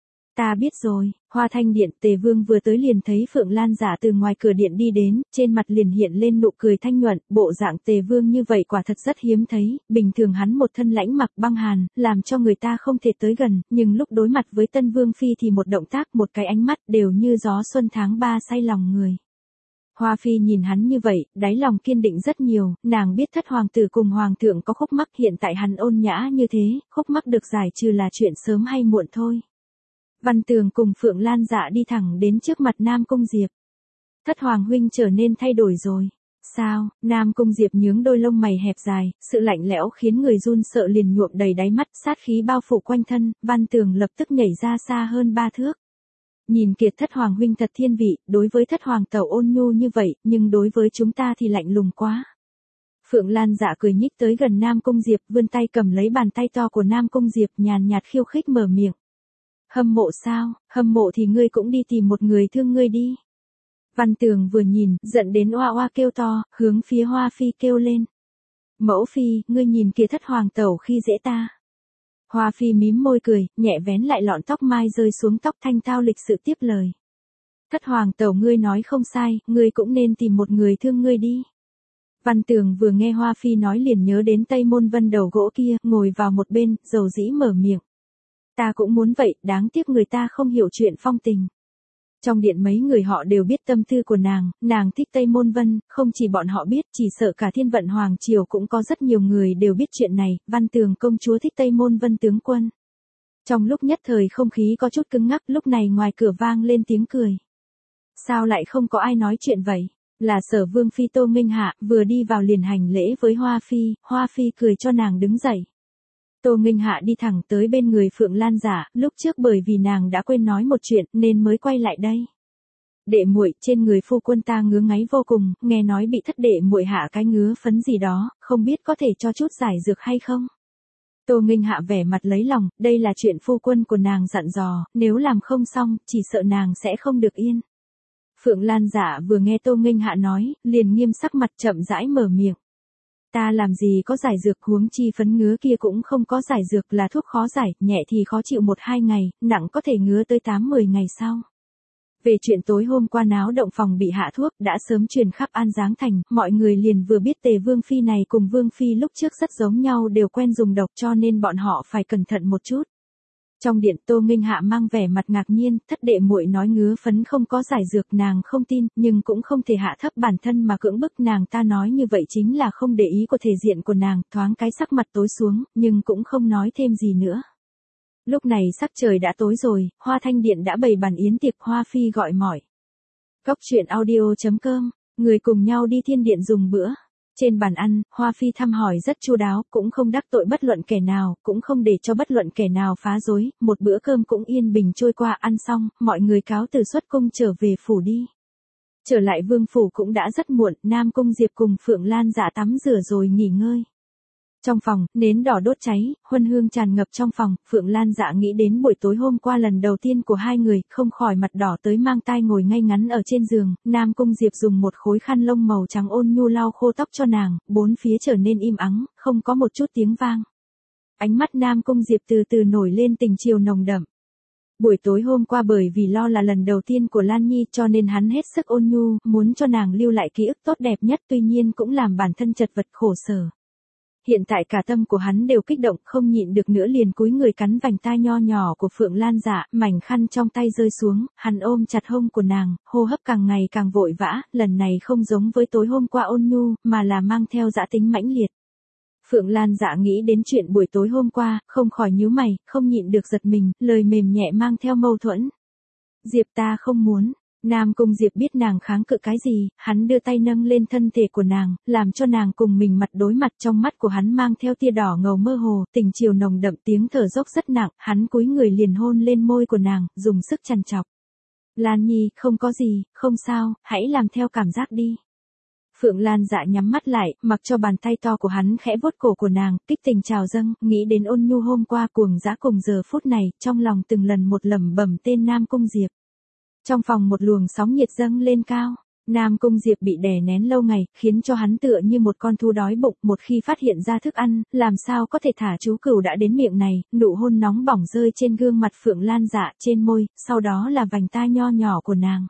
Ta biết rồi, Hoa Thanh Điện, Tề Vương vừa tới liền thấy Phượng Lan Dạ từ ngoài cửa điện đi đến, trên mặt liền hiện lên nụ cười thanh nhuận, bộ dạng Tề Vương như vậy quả thật rất hiếm thấy, bình thường hắn một thân lãnh mặc băng hàn, làm cho người ta không thể tới gần, nhưng lúc đối mặt với Tân Vương Phi thì một động tác, một cái ánh mắt đều như gió xuân tháng 3 say lòng người. Hoa Phi nhìn hắn như vậy, đáy lòng kiên định rất nhiều, nàng biết thất hoàng tử cùng hoàng thượng có khúc mắc, hiện tại hắn ôn nhã như thế, khúc mắc được giải trừ là chuyện sớm hay muộn thôi. Văn Tường cùng Phượng Lan Dạ đi thẳng đến trước mặt Nam Cung Diệp. Thất hoàng huynh trở nên thay đổi rồi. Sao? Nam Cung Diệp nhướng đôi lông mày hẹp dài, sự lạnh lẽo khiến người run sợ liền nhuộm đầy đáy mắt, sát khí bao phủ quanh thân, Văn Tường lập tức nhảy ra xa hơn 3 thước. Nhìn kiệt thất hoàng huynh thật thiên vị, đối với thất hoàng tẩu ôn nhu như vậy, nhưng đối với chúng ta thì lạnh lùng quá. Phượng Lan Dạ cười nhích tới gần Nam Cung Diệp, vươn tay cầm lấy bàn tay to của Nam Cung Diệp, nhàn nhạt khiêu khích mở miệng. Hâm mộ sao? Hâm mộ thì ngươi cũng đi tìm một người thương ngươi đi. Văn Tường vừa nhìn, giận đến oa oa kêu to, hướng phía Hoa Phi kêu lên. Mẫu Phi, ngươi nhìn kìa thất hoàng tẩu khi dễ ta. Hoa Phi mím môi cười, nhẹ vén lại lọn tóc mai rơi xuống tóc thanh thao lịch sự tiếp lời. Thất hoàng tẩu ngươi nói không sai, ngươi cũng nên tìm một người thương ngươi đi. Văn Tường vừa nghe Hoa Phi nói liền nhớ đến Tây Môn Vân đầu gỗ kia, ngồi vào một bên, dầu dĩ mở miệng. Ta cũng muốn vậy, đáng tiếc người ta không hiểu chuyện phong tình. Trong điện mấy người họ đều biết tâm tư của nàng thích Tây Môn Vân, không chỉ bọn họ biết, chỉ sợ cả Thiên Vận Hoàng Triều cũng có rất nhiều người đều biết chuyện này, Văn Tường công chúa thích Tây Môn Vân tướng quân. Trong lúc nhất thời không khí có chút cứng ngắc, lúc này ngoài cửa vang lên tiếng cười. Sao lại không có ai nói chuyện vậy? Là Sở Vương phi Tô Nghênh Hạ, vừa đi vào liền hành lễ với Hoa Phi cười cho nàng đứng dậy. Tô Nghênh Hạ đi thẳng tới bên người Phượng Lan Dạ, lúc trước bởi vì nàng đã quên nói một chuyện nên mới quay lại đây. Đệ muội, trên người phu quân ta ngứa ngáy vô cùng, nghe nói bị thất đệ muội hạ cái ngứa phấn gì đó, không biết có thể cho chút giải dược hay không? Tô Nghênh Hạ vẻ mặt lấy lòng, đây là chuyện phu quân của nàng dặn dò, nếu làm không xong, chỉ sợ nàng sẽ không được yên. Phượng Lan Dạ vừa nghe Tô Nghênh Hạ nói, liền nghiêm sắc mặt chậm rãi mở miệng. Ta làm gì có giải dược, huống chi phấn ngứa kia cũng không có giải dược, là thuốc khó giải, nhẹ thì khó chịu 1-2 ngày, nặng có thể ngứa tới 8-10 ngày sau. Về chuyện tối hôm qua náo động phòng bị hạ thuốc đã sớm truyền khắp An Giáng Thành, mọi người liền vừa biết Tề Vương Phi này cùng Vương Phi lúc trước rất giống nhau, đều quen dùng độc, cho nên bọn họ phải cẩn thận một chút. Trong điện Tô Nghênh Hạ mang vẻ mặt ngạc nhiên, thất đệ muội nói ngứa phấn không có giải dược, nàng không tin, nhưng cũng không thể hạ thấp bản thân mà cưỡng bức nàng, ta nói như vậy chính là không để ý của thể diện của nàng, thoáng cái sắc mặt tối xuống, nhưng cũng không nói thêm gì nữa. Lúc này sắc trời đã tối rồi, Hoa Thanh Điện đã bày bàn yến tiệc, Hoa Phi gọi mỏi. Cóc truyện audio.com, người cùng nhau đi thiên điện dùng bữa. Trên bàn ăn, Hoa Phi thăm hỏi rất chu đáo, cũng không đắc tội bất luận kẻ nào, cũng không để cho bất luận kẻ nào phá rối, một bữa cơm cũng yên bình trôi qua, ăn xong, mọi người cáo từ xuất cung trở về phủ đi. Trở lại vương phủ cũng đã rất muộn, Nam Cung Diệp cùng Phượng Lan Dạ tắm rửa rồi nghỉ ngơi. Trong phòng, nến đỏ đốt cháy, huân hương tràn ngập trong phòng, Phượng Lan Dạ nghĩ đến buổi tối hôm qua lần đầu tiên của hai người, không khỏi mặt đỏ tới mang tai ngồi ngay ngắn ở trên giường, Nam Cung Diệp dùng một khối khăn lông màu trắng ôn nhu lau khô tóc cho nàng, bốn phía trở nên im ắng, không có một chút tiếng vang. Ánh mắt Nam Cung Diệp từ từ nổi lên tình chiều nồng đậm. Buổi tối hôm qua bởi vì lo là lần đầu tiên của Lan Nhi cho nên hắn hết sức ôn nhu, muốn cho nàng lưu lại ký ức tốt đẹp nhất, tuy nhiên cũng làm bản thân chật vật khổ sở. Hiện tại cả tâm của hắn đều kích động, không nhịn được nữa liền cúi người cắn vành tai nho nhỏ của Phượng Lan Dạ, mảnh khăn trong tay rơi xuống, hắn ôm chặt hông của nàng, hô hấp càng ngày càng vội vã, lần này không giống với tối hôm qua ôn nhu, mà là mang theo dã tính mãnh liệt. Phượng Lan Dạ nghĩ đến chuyện buổi tối hôm qua, không khỏi nhíu mày, không nhịn được giật mình, lời mềm nhẹ mang theo mâu thuẫn. Diệp, ta không muốn. Nam Cung Diệp biết nàng kháng cự cái gì, hắn đưa tay nâng lên thân thể của nàng, làm cho nàng cùng mình mặt đối mặt, trong mắt của hắn mang theo tia đỏ ngầu mơ hồ, tình chiều nồng đậm, tiếng thở dốc rất nặng, hắn cúi người liền hôn lên môi của nàng, dùng sức chằn chọc. Lan Nhi, không có gì, không sao, hãy làm theo cảm giác đi. Phượng Lan Dạ nhắm mắt lại, mặc cho bàn tay to của hắn khẽ vuốt cổ của nàng, kích tình trào dâng, nghĩ đến ôn nhu hôm qua cuồng dã cùng giờ phút này, trong lòng từng lần một lẩm bẩm tên Nam Cung Diệp. Trong phòng một luồng sóng nhiệt dâng lên cao, Nam Cung Diệp bị đè nén lâu ngày, khiến cho hắn tựa như một con thú đói bụng, một khi phát hiện ra thức ăn, làm sao có thể thả chú cừu đã đến miệng này, nụ hôn nóng bỏng rơi trên gương mặt Phượng Lan Dạ, trên môi, sau đó là vành tai nho nhỏ của nàng.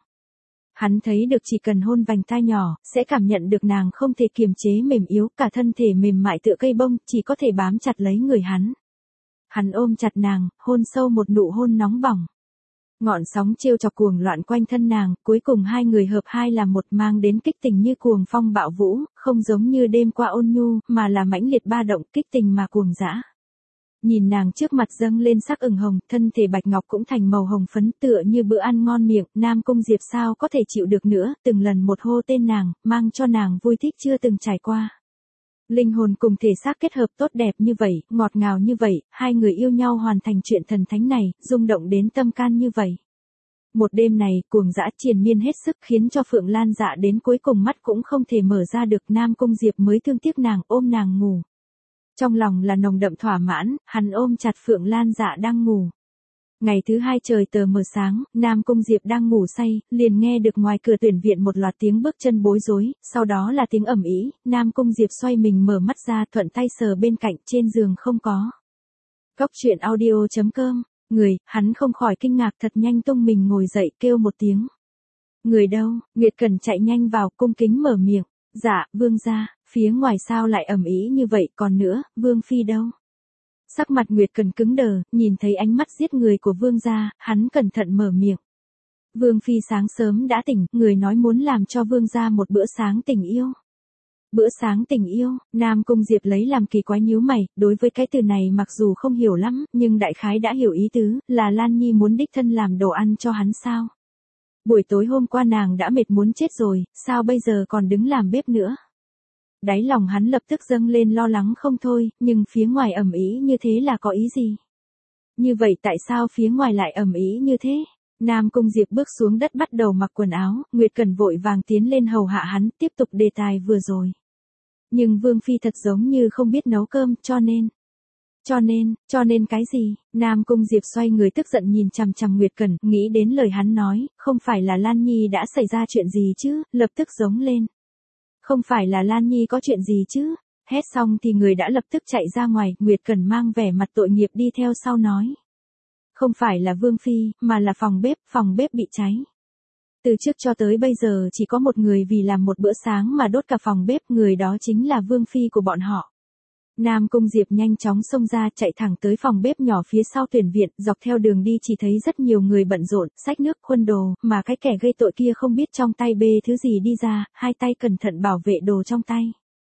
Hắn thấy được chỉ cần hôn vành tai nhỏ, sẽ cảm nhận được nàng không thể kiềm chế mềm yếu, cả thân thể mềm mại tựa cây bông, chỉ có thể bám chặt lấy người hắn. Hắn ôm chặt nàng, hôn sâu một nụ hôn nóng bỏng. Ngọn sóng trêu chọc cuồng loạn quanh thân nàng, cuối cùng hai người hợp hai làm một, mang đến kích tình như cuồng phong bạo vũ, không giống như đêm qua ôn nhu, mà là mãnh liệt ba động, kích tình mà cuồng dã. Nhìn nàng trước mặt dâng lên sắc ửng hồng, thân thể bạch ngọc cũng thành màu hồng phấn, tựa như bữa ăn ngon miệng, Nam Cung Diệp sao có thể chịu được nữa, từng lần một hô tên nàng, mang cho nàng vui thích chưa từng trải qua. Linh hồn cùng thể xác kết hợp tốt đẹp như vậy, ngọt ngào như vậy, hai người yêu nhau hoàn thành chuyện thần thánh này, rung động đến tâm can như vậy. Một đêm này, cuồng dã triền miên hết sức, khiến cho Phượng Lan Dạ đến cuối cùng mắt cũng không thể mở ra được, Nam Cung Diệp mới thương tiếc nàng, ôm nàng ngủ. Trong lòng là nồng đậm thỏa mãn, hắn ôm chặt Phượng Lan Dạ đang ngủ. Ngày thứ hai trời tờ mờ sáng, Nam Cung Diệp đang ngủ say, liền nghe được ngoài cửa tuyển viện một loạt tiếng bước chân bối rối, sau đó là tiếng ầm ĩ, Nam Cung Diệp xoay mình mở mắt ra, thuận tay sờ bên cạnh, trên giường không có. Cóc truyện audio.com, hắn không khỏi kinh ngạc, thật nhanh tung mình ngồi dậy, kêu một tiếng. Người đâu? Nguyệt Cần chạy nhanh vào cung kính mở miệng. Dạ, vương gia, phía ngoài sao lại ầm ĩ như vậy, còn nữa, vương phi đâu? Sắc mặt Nguyệt Cần cứng đờ, nhìn thấy ánh mắt giết người của vương gia, hắn cẩn thận mở miệng. Vương phi sáng sớm đã tỉnh, người nói muốn làm cho vương gia một bữa sáng tình yêu. Bữa sáng tình yêu, Nam Cung Diệp lấy làm kỳ quái nhíu mày, đối với cái từ này mặc dù không hiểu lắm, nhưng đại khái đã hiểu ý tứ, là Lan Nhi muốn đích thân làm đồ ăn cho hắn sao. Buổi tối hôm qua nàng đã mệt muốn chết rồi, sao bây giờ còn đứng làm bếp nữa. Đáy lòng hắn lập tức dâng lên lo lắng không thôi, nhưng phía ngoài ầm ĩ như thế là có ý gì? Như vậy tại sao phía ngoài lại ầm ĩ như thế? Nam Cung Diệp bước xuống đất bắt đầu mặc quần áo, Nguyệt Cần vội vàng tiến lên hầu hạ hắn, tiếp tục đề tài vừa rồi. Nhưng Vương Phi thật giống như không biết nấu cơm, cho nên cái gì? Nam Cung Diệp xoay người tức giận nhìn chằm chằm Nguyệt Cần, nghĩ đến lời hắn nói, không phải là Lan Nhi đã xảy ra chuyện gì chứ, lập tức giống lên. Không phải là Lan Nhi có chuyện gì chứ? Hét xong thì người đã lập tức chạy ra ngoài, Nguyệt Cần mang vẻ mặt tội nghiệp đi theo sau nói. Không phải là Vương Phi, mà là phòng bếp bị cháy. Từ trước cho tới bây giờ chỉ có một người vì làm một bữa sáng mà đốt cả phòng bếp, người đó chính là Vương Phi của bọn họ. Nam Cung Diệp nhanh chóng xông ra chạy thẳng tới phòng bếp nhỏ phía sau tuyển viện, dọc theo đường đi chỉ thấy rất nhiều người bận rộn, xách nước, khuân đồ, mà cái kẻ gây tội kia không biết trong tay bê thứ gì đi ra, hai tay cẩn thận bảo vệ đồ trong tay.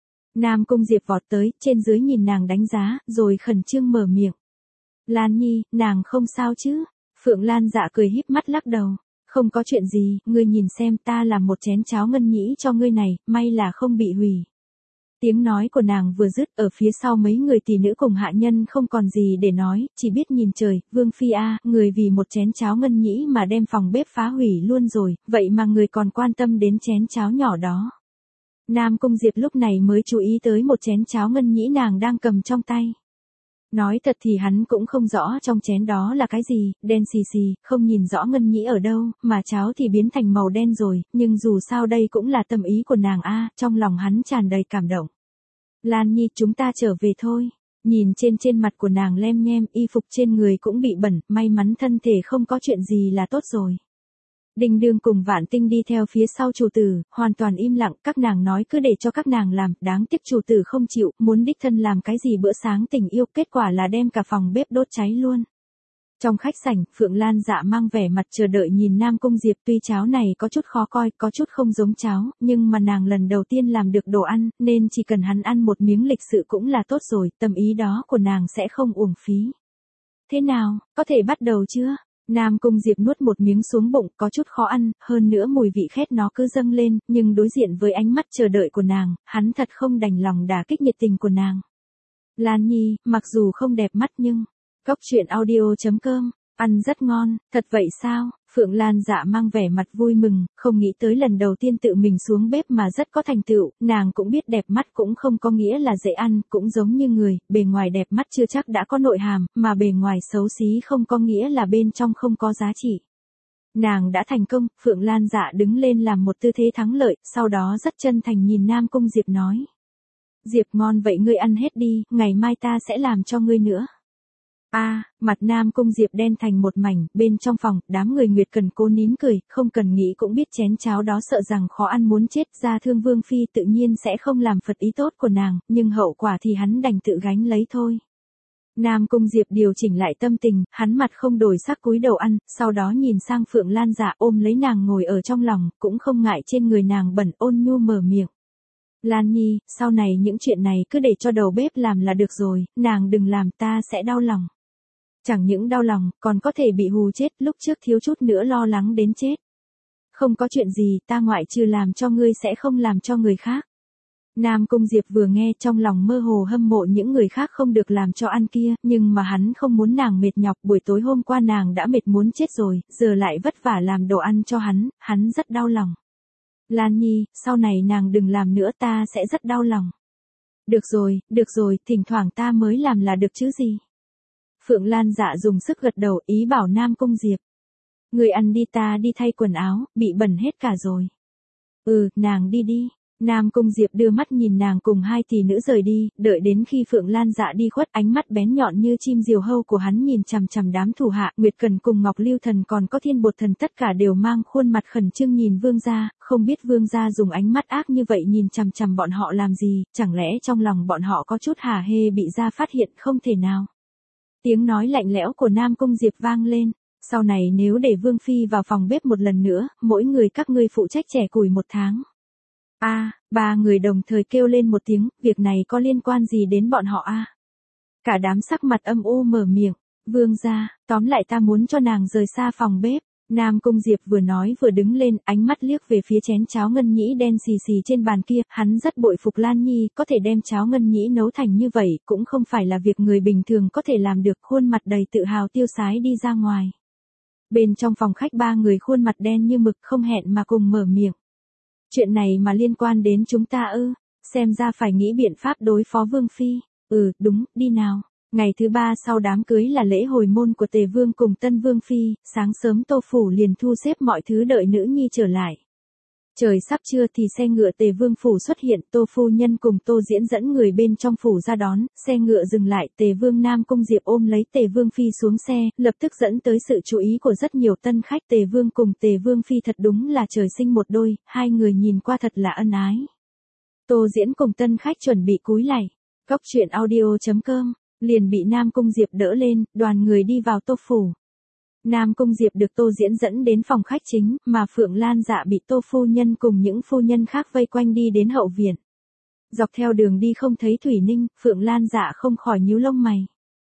Nam Cung Diệp vọt tới, trên dưới nhìn nàng đánh giá, rồi khẩn trương mở miệng. Lan Nhi, nàng không sao chứ? Phượng Lan Dạ cười híp mắt lắc đầu. Không có chuyện gì, ngươi nhìn xem ta làm một chén cháo ngân nhĩ cho ngươi này, may là không bị hủy. Tiếng nói của nàng vừa dứt, ở phía sau mấy người tỷ nữ cùng hạ nhân không còn gì để nói, chỉ biết nhìn trời, Vương Phi a, người vì một chén cháo ngân nhĩ mà đem phòng bếp phá hủy luôn rồi, vậy mà người còn quan tâm đến chén cháo nhỏ đó. Nam Cung Diệp lúc này mới chú ý tới một chén cháo ngân nhĩ nàng đang cầm trong tay. Nói thật thì hắn cũng không rõ trong chén đó là cái gì, đen xì xì, không nhìn rõ ngân nhĩ ở đâu, mà cháo thì biến thành màu đen rồi, nhưng dù sao đây cũng là tâm ý của nàng a, trong lòng hắn tràn đầy cảm động. Lan Nhi, chúng ta trở về thôi. Nhìn trên mặt của nàng lem nhem, y phục trên người cũng bị bẩn, may mắn thân thể không có chuyện gì là tốt rồi. Đình Đương cùng Vạn Tinh đi theo phía sau chủ tử, hoàn toàn im lặng, các nàng nói cứ để cho các nàng làm, đáng tiếc chủ tử không chịu, muốn đích thân làm cái gì bữa sáng tình yêu, kết quả là đem cả phòng bếp đốt cháy luôn. Trong khách sảnh, Phượng Lan Dạ mang vẻ mặt chờ đợi nhìn Nam Cung Diệp, tuy cháo này có chút khó coi, có chút không giống cháo, nhưng mà nàng lần đầu tiên làm được đồ ăn, nên chỉ cần hắn ăn một miếng lịch sự cũng là tốt rồi, tâm ý đó của nàng sẽ không uổng phí. Thế nào, có thể bắt đầu chưa? Nam Cung Diệp nuốt một miếng xuống bụng, có chút khó ăn, hơn nữa mùi vị khét nó cứ dâng lên, nhưng đối diện với ánh mắt chờ đợi của nàng, hắn thật không đành lòng đả kích nhiệt tình của nàng. Lan Nhi, mặc dù không đẹp mắt nhưng... Góc truyện audio.com, ăn rất ngon, thật vậy sao? Phượng Lan Dạ mang vẻ mặt vui mừng, không nghĩ tới lần đầu tiên tự mình xuống bếp mà rất có thành tựu, nàng cũng biết đẹp mắt cũng không có nghĩa là dễ ăn, cũng giống như người, bề ngoài đẹp mắt chưa chắc đã có nội hàm, mà bề ngoài xấu xí không có nghĩa là bên trong không có giá trị. Nàng đã thành công, Phượng Lan Dạ đứng lên làm một tư thế thắng lợi, sau đó rất chân thành nhìn Nam Cung Diệp nói. Diệp ngon vậy ngươi ăn hết đi, ngày mai ta sẽ làm cho ngươi nữa. Mặt Nam Cung Diệp đen thành một mảnh, bên trong phòng, đám người Nguyệt Cần cố nín cười, không cần nghĩ cũng biết chén cháo đó sợ rằng khó ăn muốn chết, ra thương Vương Phi tự nhiên sẽ không làm phật ý tốt của nàng, nhưng hậu quả thì hắn đành tự gánh lấy thôi. Nam Cung Diệp điều chỉnh lại tâm tình, hắn mặt không đổi sắc cúi đầu ăn, sau đó nhìn sang Phượng Lan Dạ ôm lấy nàng ngồi ở trong lòng, cũng không ngại trên người nàng bẩn, ôn nhu mở miệng. Lan Nhi, sau này những chuyện này cứ để cho đầu bếp làm là được rồi, nàng đừng làm ta sẽ đau lòng. Chẳng những đau lòng, còn có thể bị hù chết, lúc trước thiếu chút nữa lo lắng đến chết. Không có chuyện gì, ta ngoại trừ làm cho ngươi sẽ không làm cho người khác. Nam Cung Diệp vừa nghe trong lòng mơ hồ hâm mộ những người khác không được làm cho ăn kia, nhưng mà hắn không muốn nàng mệt nhọc, buổi tối hôm qua nàng đã mệt muốn chết rồi, giờ lại vất vả làm đồ ăn cho hắn rất đau lòng. Lan Nhi, sau này nàng đừng làm nữa ta sẽ rất đau lòng. Được rồi, thỉnh thoảng ta mới làm là được chứ gì. Phượng Lan Dạ dùng sức gật đầu ý bảo Nam Cung Diệp. Người ăn đi ta đi thay quần áo, bị bẩn hết cả rồi. Nàng đi đi. Nam Cung Diệp đưa mắt nhìn nàng cùng hai tỷ nữ rời đi, đợi đến khi Phượng Lan Dạ đi khuất, ánh mắt bén nhọn như chim diều hâu của hắn nhìn chằm chằm đám thủ hạ, Nguyệt Cần cùng Ngọc Lưu Thần còn có Thiên Bột Thần tất cả đều mang khuôn mặt khẩn trương nhìn vương gia, không biết vương gia dùng ánh mắt ác như vậy nhìn chằm chằm bọn họ làm gì, chẳng lẽ trong lòng bọn họ có chút hả hê bị gia phát hiện không thể nào. Tiếng nói lạnh lẽo của Nam Cung Diệp vang lên, sau này nếu để Vương Phi vào phòng bếp một lần nữa, mỗi người các ngươi phụ trách chẻ củi 1 tháng. Ba người đồng thời kêu lên một tiếng, việc này có liên quan gì đến bọn họ a? Cả đám sắc mặt âm u mở miệng, vương gia, tóm lại ta muốn cho nàng rời xa phòng bếp. Nam Cung Diệp vừa nói vừa đứng lên, ánh mắt liếc về phía chén cháo ngân nhĩ đen xì xì trên bàn kia, hắn rất bội phục Lan Nhi, có thể đem cháo ngân nhĩ nấu thành như vậy, cũng không phải là việc người bình thường có thể làm được, khuôn mặt đầy tự hào tiêu sái đi ra ngoài. Bên trong phòng khách 3 người khuôn mặt đen như mực không hẹn mà cùng mở miệng. Chuyện này mà liên quan đến chúng ta ư, xem ra phải nghĩ biện pháp đối phó Vương Phi. Đúng, đi nào. Ngày thứ 3 sau đám cưới là lễ hồi môn của Tề Vương cùng Tân Vương Phi, sáng sớm Tô Phủ liền thu xếp mọi thứ đợi nữ nhi trở lại. Trời sắp trưa thì xe ngựa Tề Vương Phủ xuất hiện, Tô Phu Nhân cùng Tô Diễn dẫn người bên trong phủ ra đón, xe ngựa dừng lại, Tề Vương Nam Cung Diệp ôm lấy Tề Vương Phi xuống xe, lập tức dẫn tới sự chú ý của rất nhiều tân khách. Tề Vương cùng Tề Vương Phi thật đúng là trời sinh một đôi, hai người nhìn qua thật là ân ái. Tô Diễn cùng tân khách chuẩn bị cúi lạy, Cóc Truyện Audio.com, liền bị Nam Cung Diệp đỡ lên, đoàn người đi vào Tô Phủ. Nam Cung Diệp được Tô Diễn dẫn đến phòng khách chính, mà Phượng Lan Dạ bị Tô Phu Nhân cùng những phu nhân khác vây quanh đi đến hậu viện. Dọc theo đường đi không thấy Thủy Ninh, Phượng Lan Dạ không khỏi nhíu lông mày.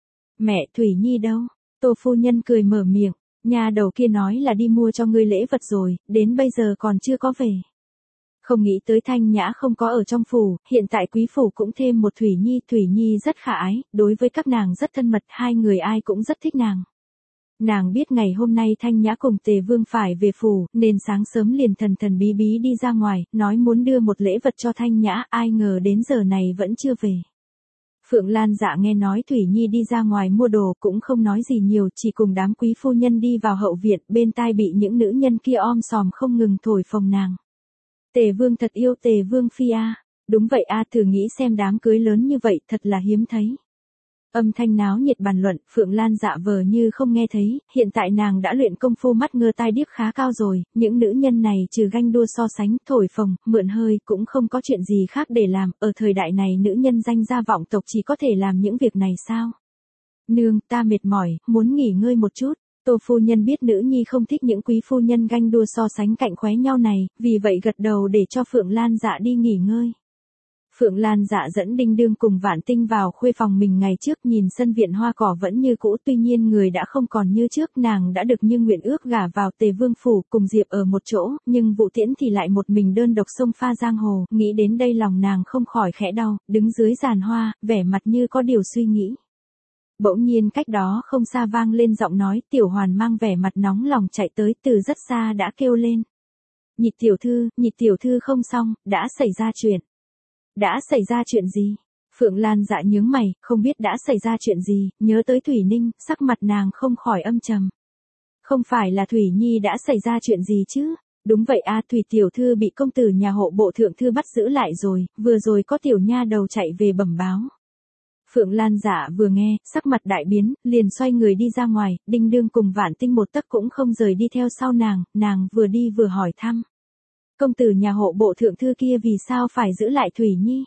Mẹ Thủy Nhi đâu? Tô Phu Nhân cười mở miệng, nhà đầu kia nói là đi mua cho ngươi lễ vật rồi, đến bây giờ còn chưa có về. Không nghĩ tới Thanh Nhã không có ở trong phủ, hiện tại quý phủ cũng thêm một Thủy Nhi rất khả ái, đối với các nàng rất thân mật, hai người ai cũng rất thích nàng. Nàng biết ngày hôm nay Thanh Nhã cùng Tề Vương phải về phủ, nên sáng sớm liền thần bí bí đi ra ngoài, nói muốn đưa một lễ vật cho Thanh Nhã, ai ngờ đến giờ này vẫn chưa về. Phượng Lan Dạ nghe nói Thủy Nhi đi ra ngoài mua đồ cũng không nói gì nhiều, chỉ cùng đám quý phu nhân đi vào hậu viện, bên tai bị những nữ nhân kia om sòm không ngừng thổi phồng nàng. Tề Vương thật yêu Tề Vương Phi a. Đúng vậy a, thử nghĩ xem đám cưới lớn như vậy thật là hiếm thấy. Âm thanh náo nhiệt bàn luận, Phượng Lan Dạ vờ như không nghe thấy, hiện tại nàng đã luyện công phu mắt ngơ tai điếc khá cao rồi, những nữ nhân này trừ ganh đua so sánh, thổi phồng, mượn hơi cũng không có chuyện gì khác để làm, ở thời đại này nữ nhân danh gia vọng tộc chỉ có thể làm những việc này sao? Nương, ta mệt mỏi, muốn nghỉ ngơi một chút. Tô Phu Nhân biết nữ nhi không thích những quý phu nhân ganh đua so sánh cạnh khóe nhau này, vì vậy gật đầu để cho Phượng Lan Dạ đi nghỉ ngơi. Phượng Lan Dạ dẫn Đinh Đương cùng Vạn Tinh vào khuê phòng mình ngày trước, nhìn sân viện hoa cỏ vẫn như cũ, tuy nhiên người đã không còn như trước, nàng đã được như nguyện ước gả vào Tề Vương phủ, cùng Diệp ở một chỗ, nhưng Vũ Tiễn thì lại một mình đơn độc xông pha giang hồ, nghĩ đến đây lòng nàng không khỏi khẽ đau, đứng dưới giàn hoa, vẻ mặt như có điều suy nghĩ. Bỗng nhiên cách đó không xa vang lên giọng nói, Tiểu Hoàn mang vẻ mặt nóng lòng chạy tới, từ rất xa đã kêu lên. Nhị tiểu thư không xong, đã xảy ra chuyện. Đã xảy ra chuyện gì? Phượng Lan Dạ nhướng mày, không biết đã xảy ra chuyện gì, nhớ tới Thủy Ninh, sắc mặt nàng không khỏi âm trầm. Không phải là Thủy Nhi đã xảy ra chuyện gì chứ? Đúng vậy a, Thủy tiểu thư bị công tử nhà hộ bộ thượng thư bắt giữ lại rồi, vừa rồi có tiểu nha đầu chạy về bẩm báo. Phượng Lan Dạ vừa nghe, sắc mặt đại biến, liền xoay người đi ra ngoài, Đinh Đương cùng Vạn Tinh một tấc cũng không rời đi theo sau nàng vừa đi vừa hỏi thăm. Công tử nhà hộ bộ thượng thư kia vì sao phải giữ lại Thủy Nhi?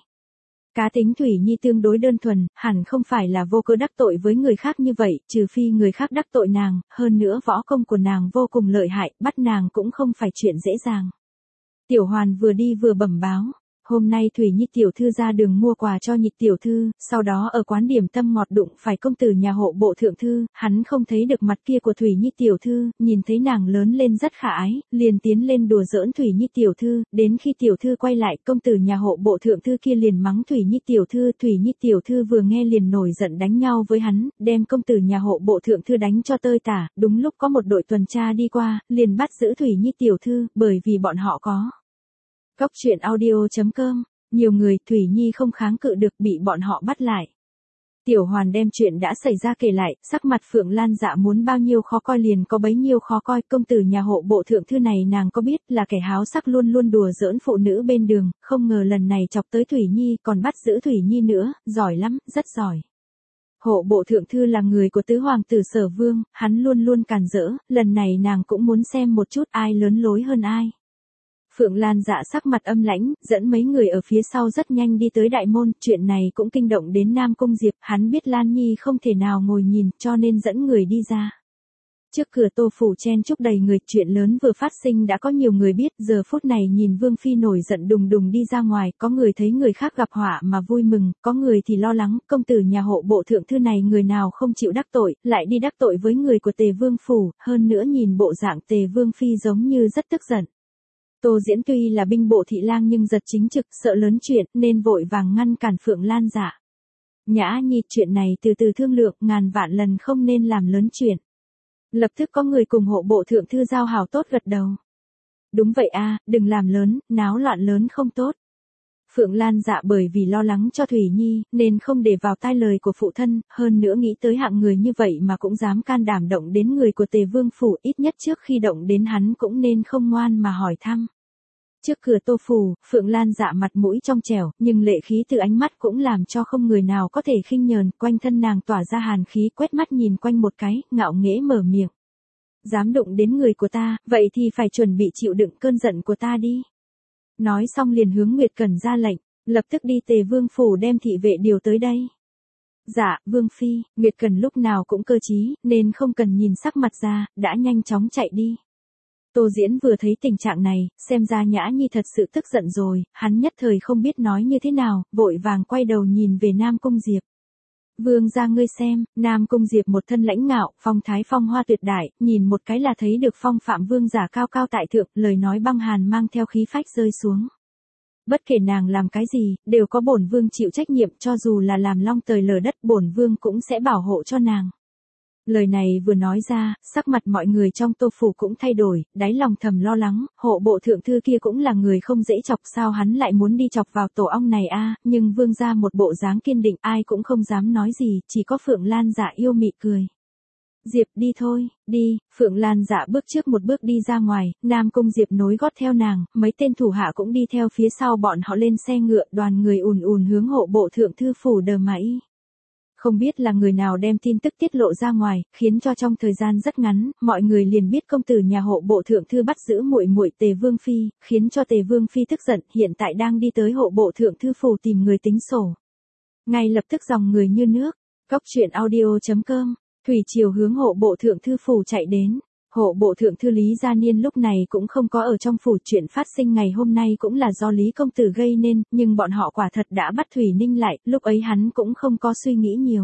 Cá tính Thủy Nhi tương đối đơn thuần, hẳn không phải là vô cớ đắc tội với người khác như vậy, trừ phi người khác đắc tội nàng, hơn nữa võ công của nàng vô cùng lợi hại, bắt nàng cũng không phải chuyện dễ dàng. Tiểu Hoàn vừa đi vừa bẩm báo. Hôm nay Thủy Nhi tiểu thư ra đường mua quà cho Nhị tiểu thư, sau đó ở quán điểm tâm ngọt đụng phải công tử nhà hộ bộ thượng thư, hắn không thấy được mặt kia của Thủy Nhi tiểu thư, nhìn thấy nàng lớn lên rất khả ái, liền tiến lên đùa giỡn Thủy Nhi tiểu thư, đến khi tiểu thư quay lại, công tử nhà hộ bộ thượng thư kia liền mắng Thủy Nhi tiểu thư vừa nghe liền nổi giận đánh nhau với hắn, đem công tử nhà hộ bộ thượng thư đánh cho tơi tả, đúng lúc có một đội tuần tra đi qua, liền bắt giữ Thủy Nhi tiểu thư, bởi vì bọn họ có Cóc Truyện Audio.com, nhiều người, Thủy Nhi không kháng cự được bị bọn họ bắt lại. Tiểu Hoàn đem chuyện đã xảy ra kể lại, sắc mặt Phượng Lan Dạ muốn bao nhiêu khó coi liền có bấy nhiêu khó coi, công tử nhà hộ bộ thượng thư này nàng có biết là kẻ háo sắc luôn luôn đùa giỡn phụ nữ bên đường, không ngờ lần này chọc tới Thủy Nhi còn bắt giữ Thủy Nhi nữa, giỏi lắm, rất giỏi. Hộ bộ thượng thư là người của tứ hoàng tử Sở Vương, hắn luôn luôn càn rỡ, lần này nàng cũng muốn xem một chút ai lớn lối hơn ai. Phượng Lan Dạ sắc mặt âm lãnh, dẫn mấy người ở phía sau rất nhanh đi tới đại môn, chuyện này cũng kinh động đến Nam Cung Diệp, hắn biết Lan Nhi không thể nào ngồi nhìn, cho nên dẫn người đi ra. Trước cửa Tô phủ chen chúc đầy người, chuyện lớn vừa phát sinh đã có nhiều người biết, giờ phút này nhìn Vương Phi nổi giận đùng đùng đi ra ngoài, có người thấy người khác gặp họa mà vui mừng, có người thì lo lắng, công tử nhà hộ bộ thượng thư này người nào không chịu đắc tội, lại đi đắc tội với người của Tề Vương phủ, hơn nữa nhìn bộ dạng Tề Vương Phi giống như rất tức giận. Tô Diễn tuy là binh bộ thị lang nhưng giật chính trực, sợ lớn chuyện, nên vội vàng ngăn cản Phượng Lan Dạ. Nhã Nhi, chuyện này từ từ thương lượng, ngàn vạn lần không nên làm lớn chuyện. Lập tức có người cùng hộ bộ thượng thư giao hảo tốt gật đầu. Đúng vậy a, đừng làm lớn, náo loạn lớn không tốt. Phượng Lan Dạ bởi vì lo lắng cho Thủy Nhi, nên không để vào tai lời của phụ thân, hơn nữa nghĩ tới hạng người như vậy mà cũng dám can đảm động đến người của Tề Vương phủ, ít nhất trước khi động đến hắn cũng nên không ngoan mà hỏi thăm. Trước cửa Tô phủ, Phượng Lan Dạ mặt mũi trong trẻo, nhưng lệ khí từ ánh mắt cũng làm cho không người nào có thể khinh nhờn, quanh thân nàng tỏa ra hàn khí, quét mắt nhìn quanh một cái, ngạo nghễ mở miệng. Dám đụng đến người của ta, vậy thì phải chuẩn bị chịu đựng cơn giận của ta đi. Nói xong liền hướng Nguyệt Cẩn ra lệnh, lập tức đi Tề Vương phủ đem thị vệ điều tới đây. Dạ, Vương Phi, Nguyệt Cẩn lúc nào cũng cơ trí, nên không cần nhìn sắc mặt ra, đã nhanh chóng chạy đi. Tô Diễn vừa thấy tình trạng này, xem ra Nhã Nhi thật sự tức giận rồi, hắn nhất thời không biết nói như thế nào, vội vàng quay đầu nhìn về Nam Cung Diệp. Vương gia ngươi xem, Nam Cung Diệp một thân lãnh ngạo, phong thái phong hoa tuyệt đại, nhìn một cái là thấy được phong phạm vương giả cao cao tại thượng, lời nói băng hàn mang theo khí phách rơi xuống. Bất kể nàng làm cái gì, đều có bổn vương chịu trách nhiệm, cho dù là làm long tời lở đất, bổn vương cũng sẽ bảo hộ cho nàng. Lời này vừa nói ra, sắc mặt mọi người trong Tô phủ cũng thay đổi, đáy lòng thầm lo lắng, hộ bộ thượng thư kia cũng là người không dễ chọc, sao hắn lại muốn đi chọc vào tổ ong này a? Nhưng vương gia một bộ dáng kiên định, ai cũng không dám nói gì, chỉ có Phượng Lan Dạ yêu mị cười. Diệp đi thôi, đi, Phượng Lan Dạ bước trước một bước đi ra ngoài, Nam Cung Diệp nối gót theo nàng, mấy tên thủ hạ cũng đi theo phía sau bọn họ lên xe ngựa, đoàn người ùn ùn hướng hộ bộ thượng thư phủ Đờ Mãi. Không biết là người nào đem tin tức tiết lộ ra ngoài, khiến cho trong thời gian rất ngắn, mọi người liền biết công tử nhà hộ bộ thượng thư bắt giữ muội muội Tề Vương Phi, khiến cho Tề Vương Phi tức giận, hiện tại đang đi tới hộ bộ thượng thư phủ tìm người tính sổ. Ngay lập tức dòng người như nước, Cóc Truyện Audio.com, thủy triều hướng hộ bộ thượng thư phủ chạy đến. Hộ bộ thượng thư Lý Gia Niên lúc này cũng không có ở trong phủ, chuyện phát sinh ngày hôm nay cũng là do Lý công tử gây nên, nhưng bọn họ quả thật đã bắt Thủy Ninh lại, lúc ấy hắn cũng không có suy nghĩ nhiều.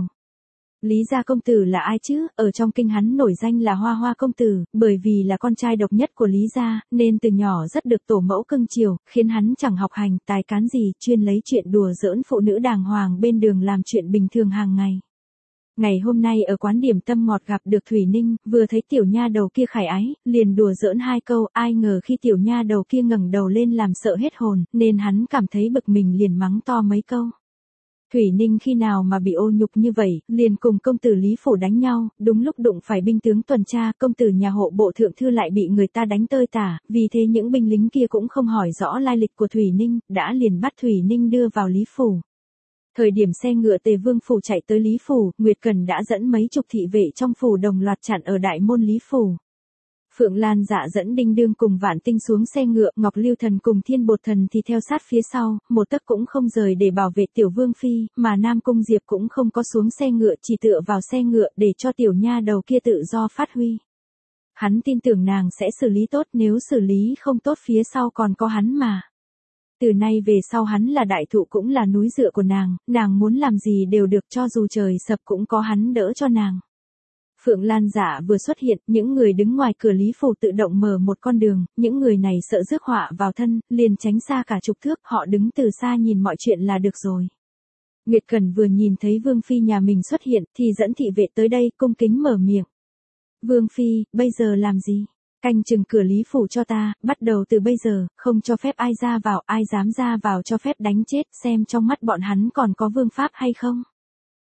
Lý gia công tử là ai chứ, ở trong kinh hắn nổi danh là Hoa Hoa công tử, bởi vì là con trai độc nhất của Lý gia, nên từ nhỏ rất được tổ mẫu cưng chiều, khiến hắn chẳng học hành, tài cán gì, chuyên lấy chuyện đùa giỡn phụ nữ đàng hoàng bên đường làm chuyện bình thường hàng ngày. Ngày hôm nay ở quán điểm tâm ngọt gặp được Thủy Ninh, vừa thấy tiểu nha đầu kia khải ái, liền đùa giỡn hai câu, ai ngờ khi tiểu nha đầu kia ngẩng đầu lên làm sợ hết hồn, nên hắn cảm thấy bực mình liền mắng to mấy câu. Thủy Ninh khi nào mà bị ô nhục như vậy, liền cùng công tử Lý phủ đánh nhau, đúng lúc đụng phải binh tướng tuần tra, công tử nhà hộ bộ thượng thư lại bị người ta đánh tơi tả, vì thế những binh lính kia cũng không hỏi rõ lai lịch của Thủy Ninh, đã liền bắt Thủy Ninh đưa vào Lý phủ. Thời điểm xe ngựa Tề Vương phủ chạy tới Lý phủ, Nguyệt Cần đã dẫn mấy chục thị vệ trong phủ đồng loạt chặn ở đại môn Lý phủ. Phượng Lan Dạ dẫn Đinh Đương cùng Vạn Tinh xuống xe ngựa, Ngọc Lưu Thần cùng Thiên Bột Thần thì theo sát phía sau, một tấc cũng không rời để bảo vệ tiểu Vương Phi, mà Nam Cung Diệp cũng không có xuống xe ngựa, chỉ tựa vào xe ngựa để cho tiểu nha đầu kia tự do phát huy. Hắn tin tưởng nàng sẽ xử lý tốt, nếu xử lý không tốt phía sau còn có hắn mà. Từ nay về sau hắn là đại thụ cũng là núi dựa của nàng muốn làm gì đều được, cho dù trời sập cũng có hắn đỡ cho nàng. Phượng Lan Dạ vừa xuất hiện, những người đứng ngoài cửa Lý phủ tự động mở một con đường, những người này sợ rước họa vào thân, liền tránh xa cả chục thước, họ đứng từ xa nhìn mọi chuyện là được rồi. Nguyệt Cần vừa nhìn thấy Vương Phi nhà mình xuất hiện, thì dẫn thị vệ tới đây, cung kính mở miệng. Vương Phi, bây giờ làm gì? Canh chừng cửa Lý phủ cho ta, bắt đầu từ bây giờ, không cho phép ai ra vào, ai dám ra vào cho phép đánh chết, xem trong mắt bọn hắn còn có vương pháp hay không.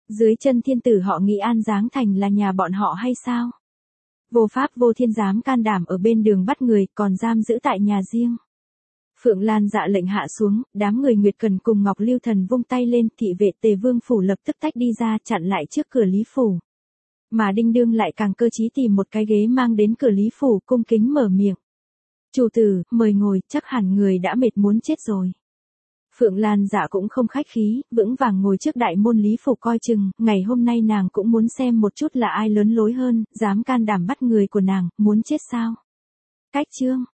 Dưới chân thiên tử họ nghĩ An Giáng Thành là nhà bọn họ hay sao? Vô pháp vô thiên dám can đảm ở bên đường bắt người, còn giam giữ tại nhà riêng. Phượng Lan dạ lệnh hạ xuống, đám người Nguyệt Cần cùng Ngọc Lưu Thần vung tay lên, thị vệ Tề Vương phủ lập tức tách đi ra chặn lại trước cửa Lý phủ. Mà Đinh Đương lại càng cơ trí tìm một cái ghế mang đến cửa Lý phủ, cung kính mở miệng. Chủ tử, mời ngồi, chắc hẳn người đã mệt muốn chết rồi. Phượng Lan dạ cũng không khách khí, vững vàng ngồi trước đại môn Lý phủ coi chừng, ngày hôm nay nàng cũng muốn xem một chút là ai lớn lối hơn, dám can đảm bắt người của nàng, muốn chết sao? Cách chương